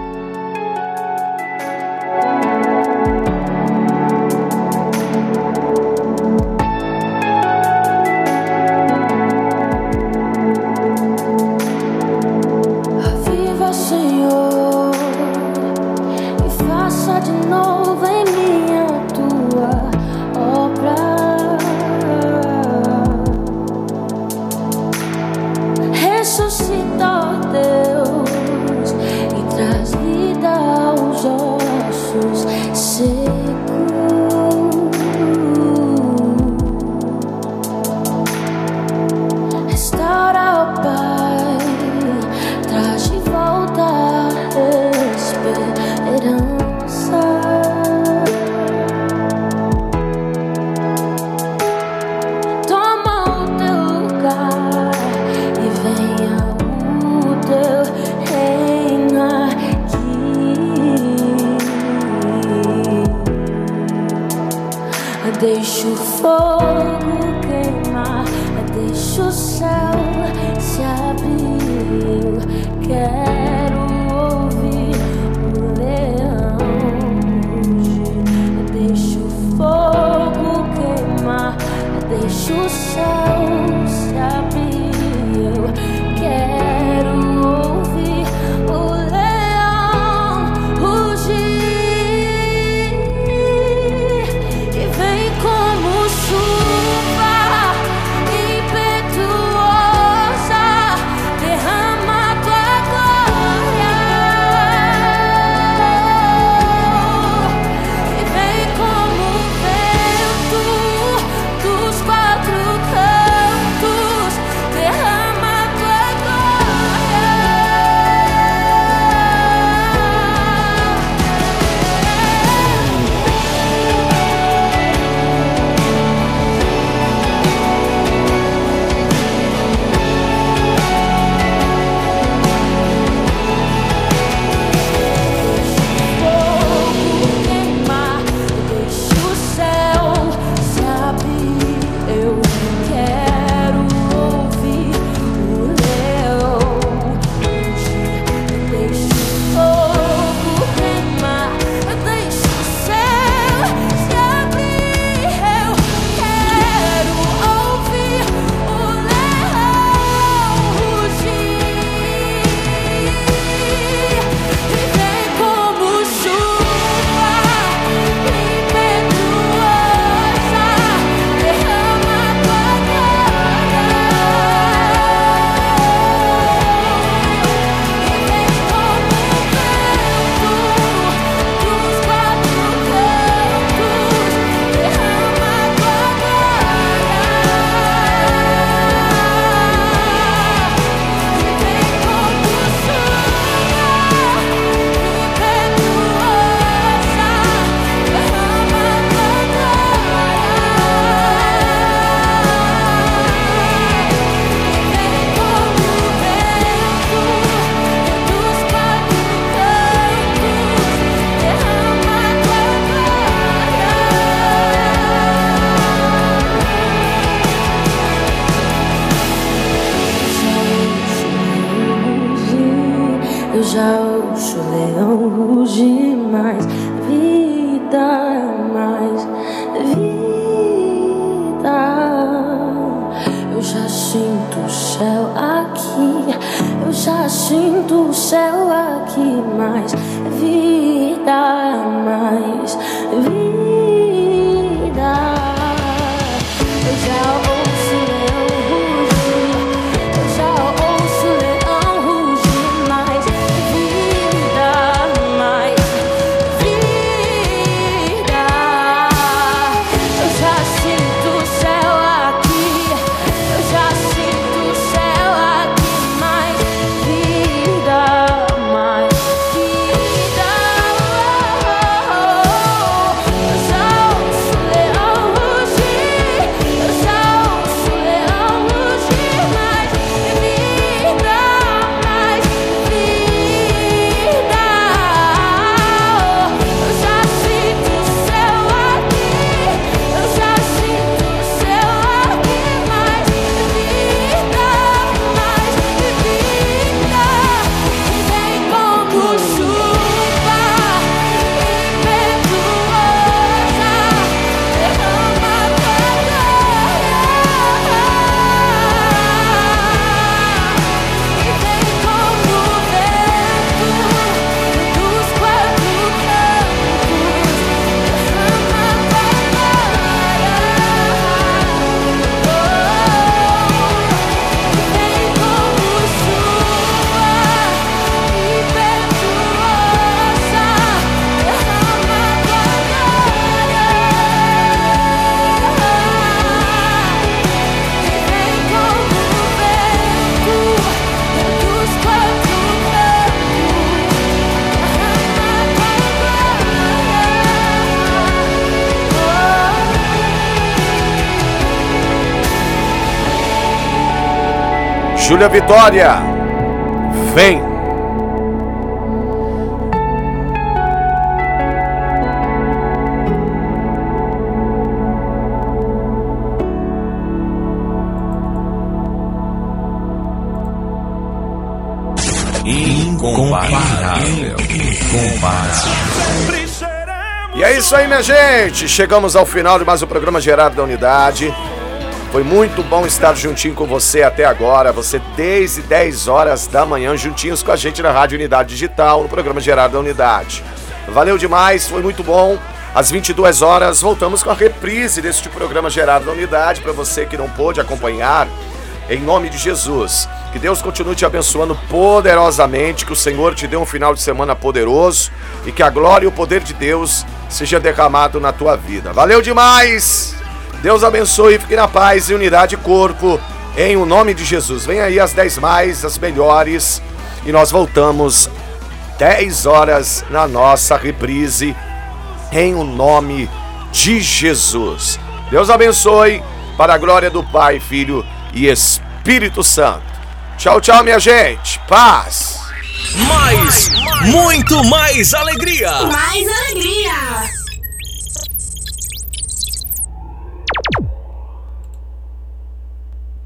Deixa o fogo queimar, deixa o céu se abrir. Eu quero ouvir o leão rugir. Deixa o fogo queimar, deixa o céu se abrir. Eu quero ouvir o leão rugir. Como chuva impetuosa, derrama tua glória. E vem como vento dos quatro cantos, derrama tua glória. Já ouço o leão ruge mais vida, mais vida. Eu já sinto o céu aqui, eu já sinto o céu aqui, mais vida, mais vida. Eu já ouço o leão rugir, eu já ouço o leão rugir, mais vida, mais vida. Eu já sinto o céu aqui, eu já sinto o céu aqui, mais vida, mais vida. Eu já ouço o leão rugir, eu já ouço o leão rugir, mais vida, mais vida. Eu já sinto o céu aqui, eu já sinto o céu aqui, mais vida, mais vida. Vem como chuva impetuosa, derrama tua glória. E vem como vento dos quatro cantos, derrama tua glória. Vem como chuva impetuosa, derrama tua glória. Vem como vento dos quatro Júlia Vitória, vem. Incomparável. Incomparável. E é isso aí, minha gente. Chegamos ao final de mais um programa Gerado da Unidade. Foi muito bom estar juntinho com você até agora. Você desde dez horas da manhã juntinhos com a gente na Rádio Unidade Digital, no programa Gerado da Unidade. Valeu demais, foi muito bom. Às vinte e duas horas voltamos com a reprise deste programa Gerado da Unidade. Para você que não pôde acompanhar, em nome de Jesus, que Deus continue te abençoando poderosamente, que o Senhor te dê um final de semana poderoso e que a glória e o poder de Deus seja derramado na tua vida. Valeu demais! Deus abençoe, fique na paz e unidade corpo, em o nome de Jesus. Vem aí as dez mais, as melhores, e nós voltamos dez horas na nossa reprise, em o nome de Jesus. Deus abençoe, para a glória do Pai, Filho e Espírito Santo. Tchau, tchau, minha gente. Paz. Mais, muito mais alegria. Mais alegria.